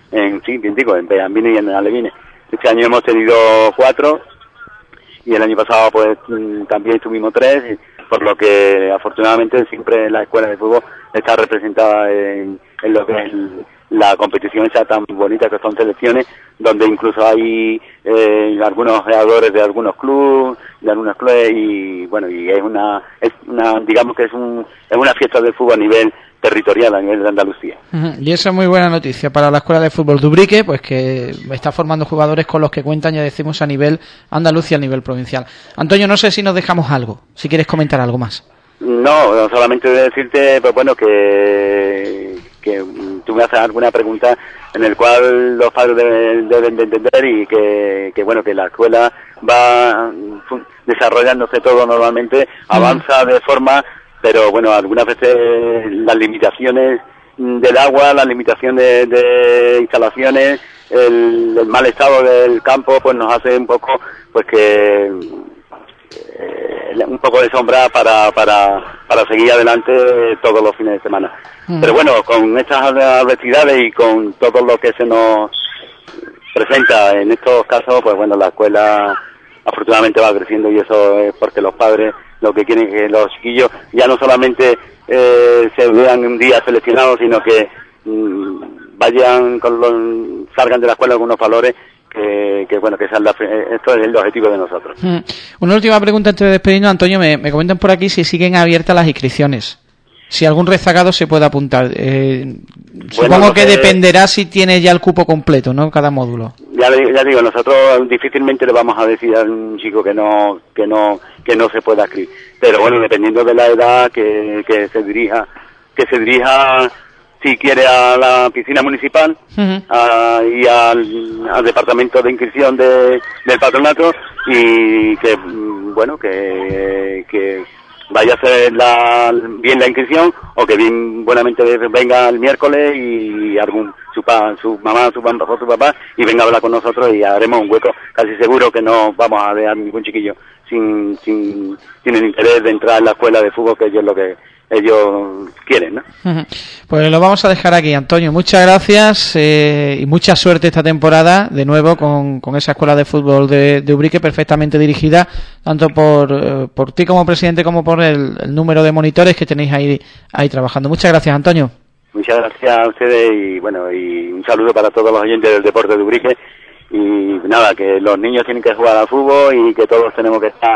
y en alevines. Este año hemos tenido 4 y el año pasado pues también tuvimos 3, por lo que afortunadamente siempre la Escuela de Fútbol está representada en lo que es la competición esa tan bonita que son selecciones, donde incluso hay algunos jugadores de algunos clubes, y bueno, y es una digamos que es una fiesta de fútbol a nivel territorial, a nivel de Andalucía. Y eso es muy buena noticia para la Escuela de Fútbol de Ubrique, pues que está formando jugadores con los que cuentan, ya decimos, a nivel andaluz y a nivel provincial. Antonio, no sé si nos dejamos algo, si quieres comentar algo más. No, solamente decirte, pues bueno, que tú me haces alguna pregunta en el cual los padres deben de entender, y que bueno, que la escuela va desarrollándose todo normalmente, avanza de forma, pero bueno, algunas veces las limitaciones del agua, las limitaciones de instalaciones, el mal estado del campo, pues nos hace un poco, pues que un poco de sombra para seguir adelante todos los fines de semana. Pero bueno, con estas adversidades y con todo lo que se nos presenta. En estos casos, pues bueno, la escuela afortunadamente va creciendo, y eso es porque los padres lo que quieren es que los chiquillos ya no solamente se vean un día seleccionados, sino que salgan de la escuela con unos valores que bueno, que esto es el objetivo de nosotros. Una última pregunta antes de despedirnos, Antonio. Me comentan por aquí si siguen abiertas las inscripciones, si algún rezagado se puede apuntar. Supongo que dependerá si tiene ya el cupo completo, ¿no? Cada módulo. Ya digo, nosotros difícilmente le vamos a decir a un chico que no se pueda inscribir, pero bueno, dependiendo de la edad que se dirija si quiere a la piscina municipal y al departamento de inscripción del patronato, y que bueno, que vaya a hacer bien la inscripción, o que bien buenamente venga el miércoles y su mamá, su papá, y venga a hablar con nosotros y haremos un hueco. Casi seguro que no vamos a dejar ningún chiquillo sin el interés de entrar en la escuela de fútbol, que ellos lo que ellos quieren, ¿no? Pues lo vamos a dejar aquí, Antonio. Muchas gracias y mucha suerte esta temporada, de nuevo, con esa escuela de fútbol de Ubrique, perfectamente dirigida, tanto por ti como presidente, como por el número de monitores que tenéis ahí trabajando. Muchas gracias, Antonio. Muchas gracias a ustedes, y bueno, y un saludo para todos los oyentes del deporte de Ubrique. Y nada, que los niños tienen que jugar al fútbol, y que todos tenemos que estar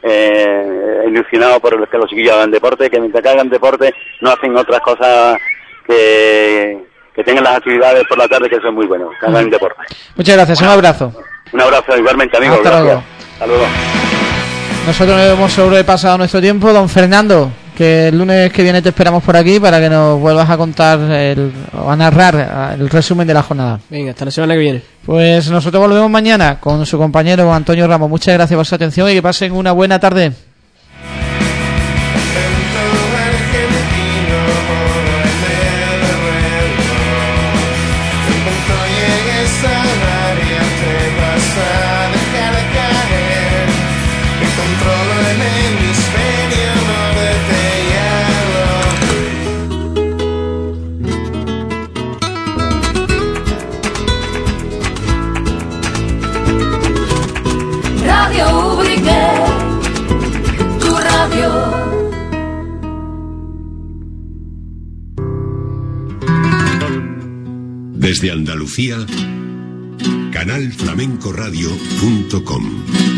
ilusionados por que los chiquillos hagan deporte, que mientras que hagan deporte no hacen otras cosas, que tengan las actividades por la tarde, que son muy buenos, que hagan deporte. Muchas gracias, un abrazo. Un abrazo igualmente, amigos. Hasta gracias. luego. Hasta luego. Nosotros hemos sobrepasado nuestro tiempo. Don Fernando, que el lunes que viene te esperamos por aquí para que nos vuelvas a contar o a narrar el resumen de la jornada. Venga, hasta la semana que viene. Pues nosotros volvemos mañana con su compañero Antonio Ramos. Muchas gracias por su atención y que pasen una buena tarde. Desde Andalucía, canalflamencoradio.com